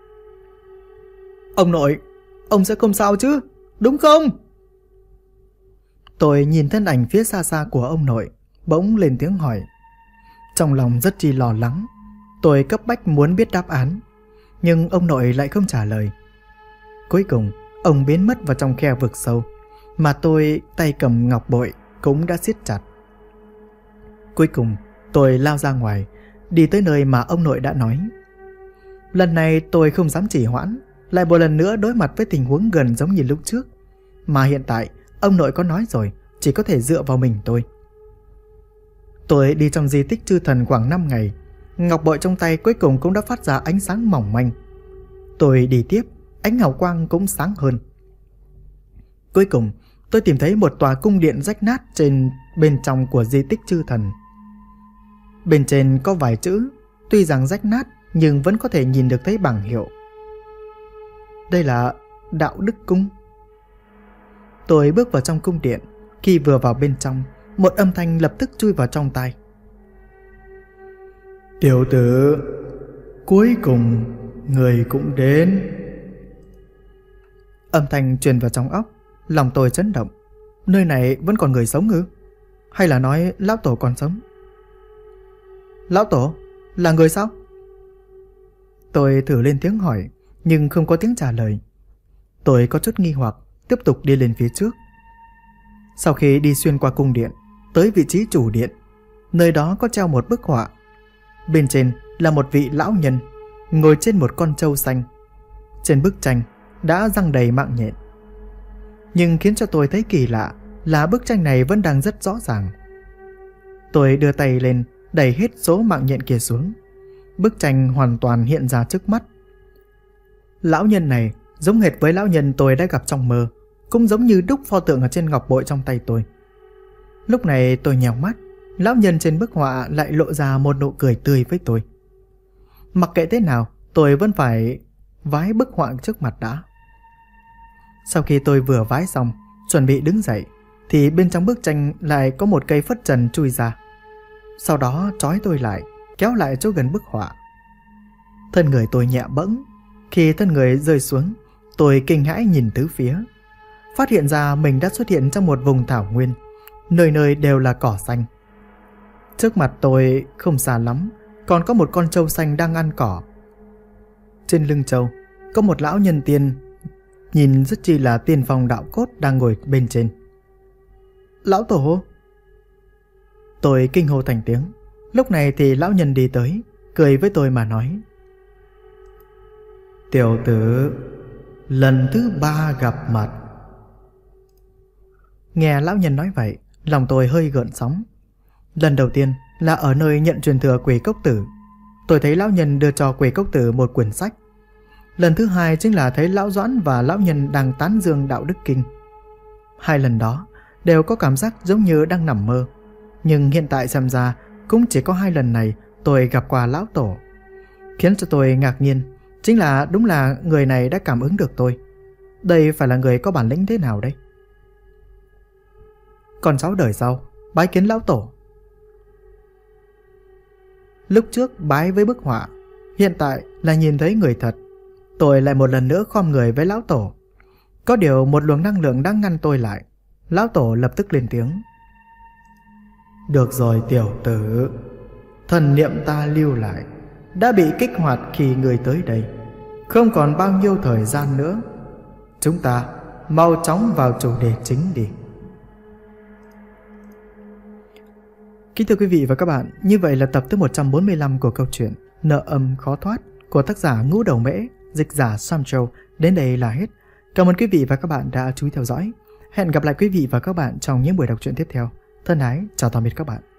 Ông nội, ông sẽ không sao chứ, đúng không? Tôi nhìn thân ảnh phía xa xa của ông nội, bỗng lên tiếng hỏi. Trong lòng rất chi lo lắng, tôi cấp bách muốn biết đáp án, nhưng ông nội lại không trả lời. Cuối cùng, ông biến mất vào trong khe vực sâu, mà tôi tay cầm ngọc bội cũng đã siết chặt. Cuối cùng, tôi lao ra ngoài, đi tới nơi mà ông nội đã nói. Lần này tôi không dám trì hoãn, lại một lần nữa đối mặt với tình huống gần giống như lúc trước. Mà hiện tại, ông nội có nói rồi, chỉ có thể dựa vào mình tôi. Tôi đi trong di tích chư thần khoảng 5 ngày, ngọc bội trong tay cuối cùng cũng đã phát ra ánh sáng mỏng manh. Tôi đi tiếp, ánh hào quang cũng sáng hơn. Cuối cùng, tôi tìm thấy một tòa cung điện rách nát bên trong của di tích chư thần. Bên trên có vài chữ, tuy rằng rách nát nhưng vẫn có thể nhìn được thấy bảng hiệu. Đây là Đạo Đức Cung. Tôi bước vào trong cung điện. Khi vừa vào bên trong, một âm thanh lập tức chui vào trong tai. Tiểu tử, cuối cùng người cũng đến. Âm thanh truyền vào trong óc, lòng tôi chấn động. Nơi này vẫn còn người sống ư? Hay là nói lão tổ còn sống? Lão tổ? Là người sao? Tôi thử lên tiếng hỏi, nhưng không có tiếng trả lời. Tôi có chút nghi hoặc, tiếp tục đi lên phía trước. Sau khi đi xuyên qua cung điện, tới vị trí chủ điện, nơi đó có treo một bức họa. Bên trên là một vị lão nhân ngồi trên một con trâu xanh. Trên bức tranh đã răng đầy mạng nhện. Nhưng khiến cho tôi thấy kỳ lạ là bức tranh này vẫn đang rất rõ ràng. Tôi đưa tay lên đẩy hết số mạng nhện kia xuống. Bức tranh hoàn toàn hiện ra trước mắt. Lão nhân này giống hệt với lão nhân tôi đã gặp trong mơ, cũng giống như đúc pho tượng ở trên ngọc bội trong tay tôi. Lúc này tôi nhèo mắt, lão nhân trên bức họa lại lộ ra một nụ cười tươi với tôi. Mặc kệ thế nào, tôi vẫn phải vái bức họa trước mặt đã. Sau khi tôi vừa vái xong, chuẩn bị đứng dậy, thì bên trong bức tranh lại có một cây phất trần chui ra. Sau đó trói tôi lại, kéo lại chỗ gần bức họa. Thân người tôi nhẹ bẫng. Khi thân người rơi xuống, tôi kinh hãi nhìn tứ phía, phát hiện ra mình đã xuất hiện trong một vùng thảo nguyên, nơi nơi đều là cỏ xanh. Trước mặt tôi không xa lắm còn có một con trâu xanh đang ăn cỏ. Trên lưng trâu có một lão nhân tiên, nhìn rất chi là tiên phong đạo cốt, đang ngồi bên trên. Lão tổ! Tôi kinh hô thành tiếng. Lúc này thì lão nhân đi tới, cười với tôi mà nói: Tiểu tử, lần thứ 3 gặp mặt. Nghe lão nhân nói vậy, lòng tôi hơi gợn sóng. Lần đầu tiên là ở nơi nhận truyền thừa Quỷ Cốc Tử, tôi thấy lão nhân đưa cho Quỷ Cốc Tử một quyển sách. Lần thứ 2 chính là thấy lão Doãn và lão nhân đang tán dương đạo đức kinh. 2 lần đó đều có cảm giác giống như đang nằm mơ, nhưng hiện tại xem ra cũng chỉ có 2 lần này tôi gặp qua lão tổ. Khiến cho tôi ngạc nhiên chính là đúng là người này đã cảm ứng được tôi. Đây phải là người có bản lĩnh thế nào đây? Con cháu đời sau bái kiến lão tổ. Lúc trước bái với bức họa, hiện tại là nhìn thấy người thật. Tôi lại một lần nữa khom người với lão tổ. Có điều một luồng năng lượng đang ngăn tôi lại. Lão tổ lập tức lên tiếng: Được rồi tiểu tử, thần niệm ta lưu lại đã bị kích hoạt khi người tới đây. Không còn bao nhiêu thời gian nữa, chúng ta mau chóng vào chủ đề chính đi. Kính thưa quý vị và các bạn, như vậy là tập thứ 145 của câu chuyện Nợ Âm Khó Thoát của tác giả Ngũ Đầu Mễ, dịch giả Sam Châu đến đây là hết. Cảm ơn quý vị và các bạn đã chú ý theo dõi. Hẹn gặp lại quý vị và các bạn trong những buổi đọc truyện tiếp theo. Thân ái, chào tạm biệt các bạn.